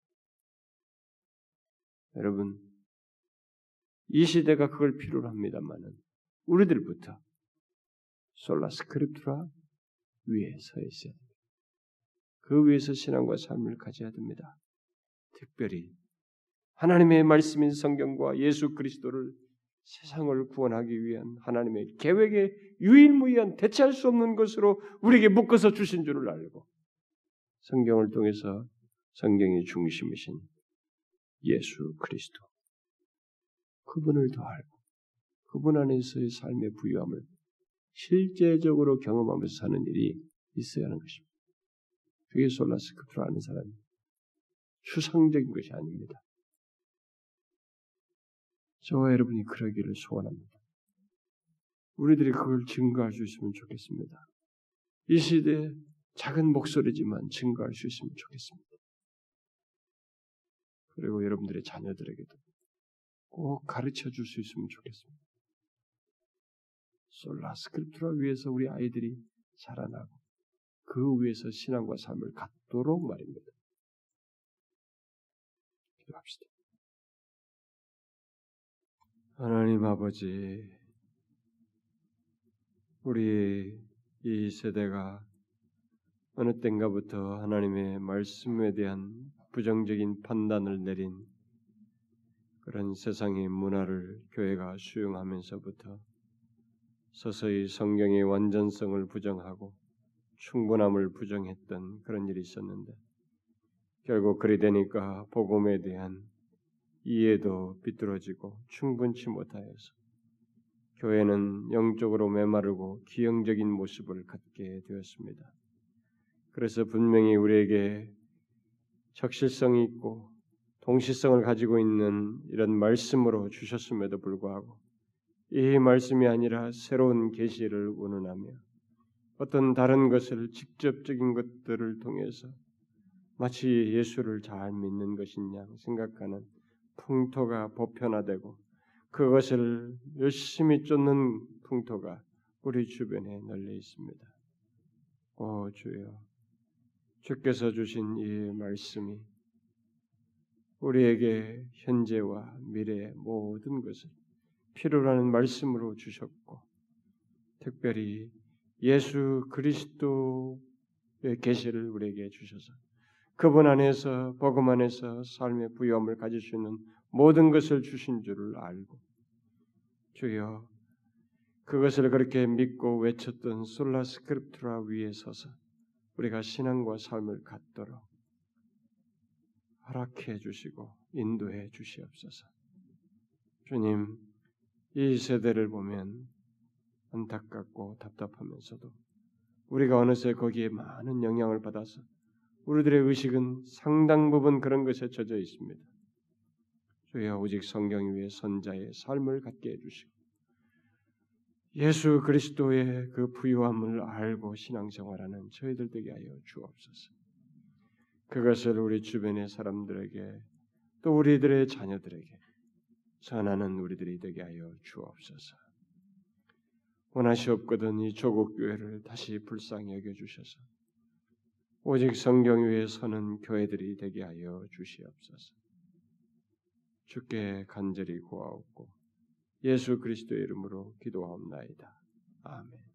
여러분, 이 시대가 그걸 필요로 합니다만은 우리들부터 솔라 스크립투라 위에 서 있어야 됩니다. 그 위에서 신앙과 삶을 가져야 됩니다. 특별히 하나님의 말씀인 성경과 예수 그리스도를 세상을 구원하기 위한 하나님의 계획에 유일무이한 대체할 수 없는 것으로 우리에게 묶어서 주신 줄을 알고 성경을 통해서 성경의 중심이신 예수 그리스도 그분을 더 알고 그분 안에서의 삶의 부유함을 실제적으로 경험하면서 사는 일이 있어야 하는 것입니다. 그게 솔라 스크립투라 하는 사람이 추상적인 것이 아닙니다. 저와 여러분이 그러기를 소원합니다. 우리들이 그걸 증거할 수 있으면 좋겠습니다. 이 시대에 작은 목소리지만 증거할 수 있으면 좋겠습니다. 그리고 여러분들의 자녀들에게도 꼭 가르쳐 줄 수 있으면 좋겠습니다. 솔라 스크립투라 위에서 우리 아이들이 자라나고 그 위에서 신앙과 삶을 갖도록 말입니다. 기도합시다. 하나님 아버지, 우리 이 세대가 어느 때인가부터 하나님의 말씀에 대한 부정적인 판단을 내린 그런 세상의 문화를 교회가 수용하면서부터 서서히 성경의 완전성을 부정하고 충분함을 부정했던 그런 일이 있었는데 결국 그리 되니까 복음에 대한 이해도 비뚤어지고 충분치 못하여서 교회는 영적으로 메마르고 기형적인 모습을 갖게 되었습니다. 그래서 분명히 우리에게 적실성이 있고 동시성을 가지고 있는 이런 말씀으로 주셨음에도 불구하고 이 말씀이 아니라 새로운 계시를 운운하며 어떤 다른 것을 직접적인 것들을 통해서 마치 예수를 잘 믿는 것인 양 생각하는 풍토가 보편화되고 그것을 열심히 쫓는 풍토가 우리 주변에 널려 있습니다. 오 주여, 주께서 주신 이 말씀이 우리에게 현재와 미래의 모든 것을 필요로 하는 말씀으로 주셨고 특별히 예수 그리스도의 계시를 우리에게 주셔서 그분 안에서 복음 안에서 삶의 부요함을 가질 수 있는 모든 것을 주신 줄을 알고 주여 그것을 그렇게 믿고 외쳤던 솔라 스크립투라 위에 서서 우리가 신앙과 삶을 갖도록 허락해 주시고 인도해 주시옵소서. 주님, 이 세대를 보면 안타깝고 답답하면서도 우리가 어느새 거기에 많은 영향을 받아서 우리들의 의식은 상당 부분 그런 것에 젖어 있습니다. 주여 오직 성경 위에 선자의 삶을 갖게 해주시고 예수 그리스도의 그 부유함을 알고 신앙생활하는 저희들 되게 하여 주옵소서. 그것을 우리 주변의 사람들에게 또 우리들의 자녀들에게 전하는 우리들이 되게 하여 주옵소서. 원하시옵거든 이 조국 교회를 다시 불쌍히 여겨주셔서 오직 성경 위에 서는 교회들이 되게 하여 주시옵소서. 주께 간절히 구하옵고 예수 그리스도의 이름으로 기도하옵나이다. 아멘.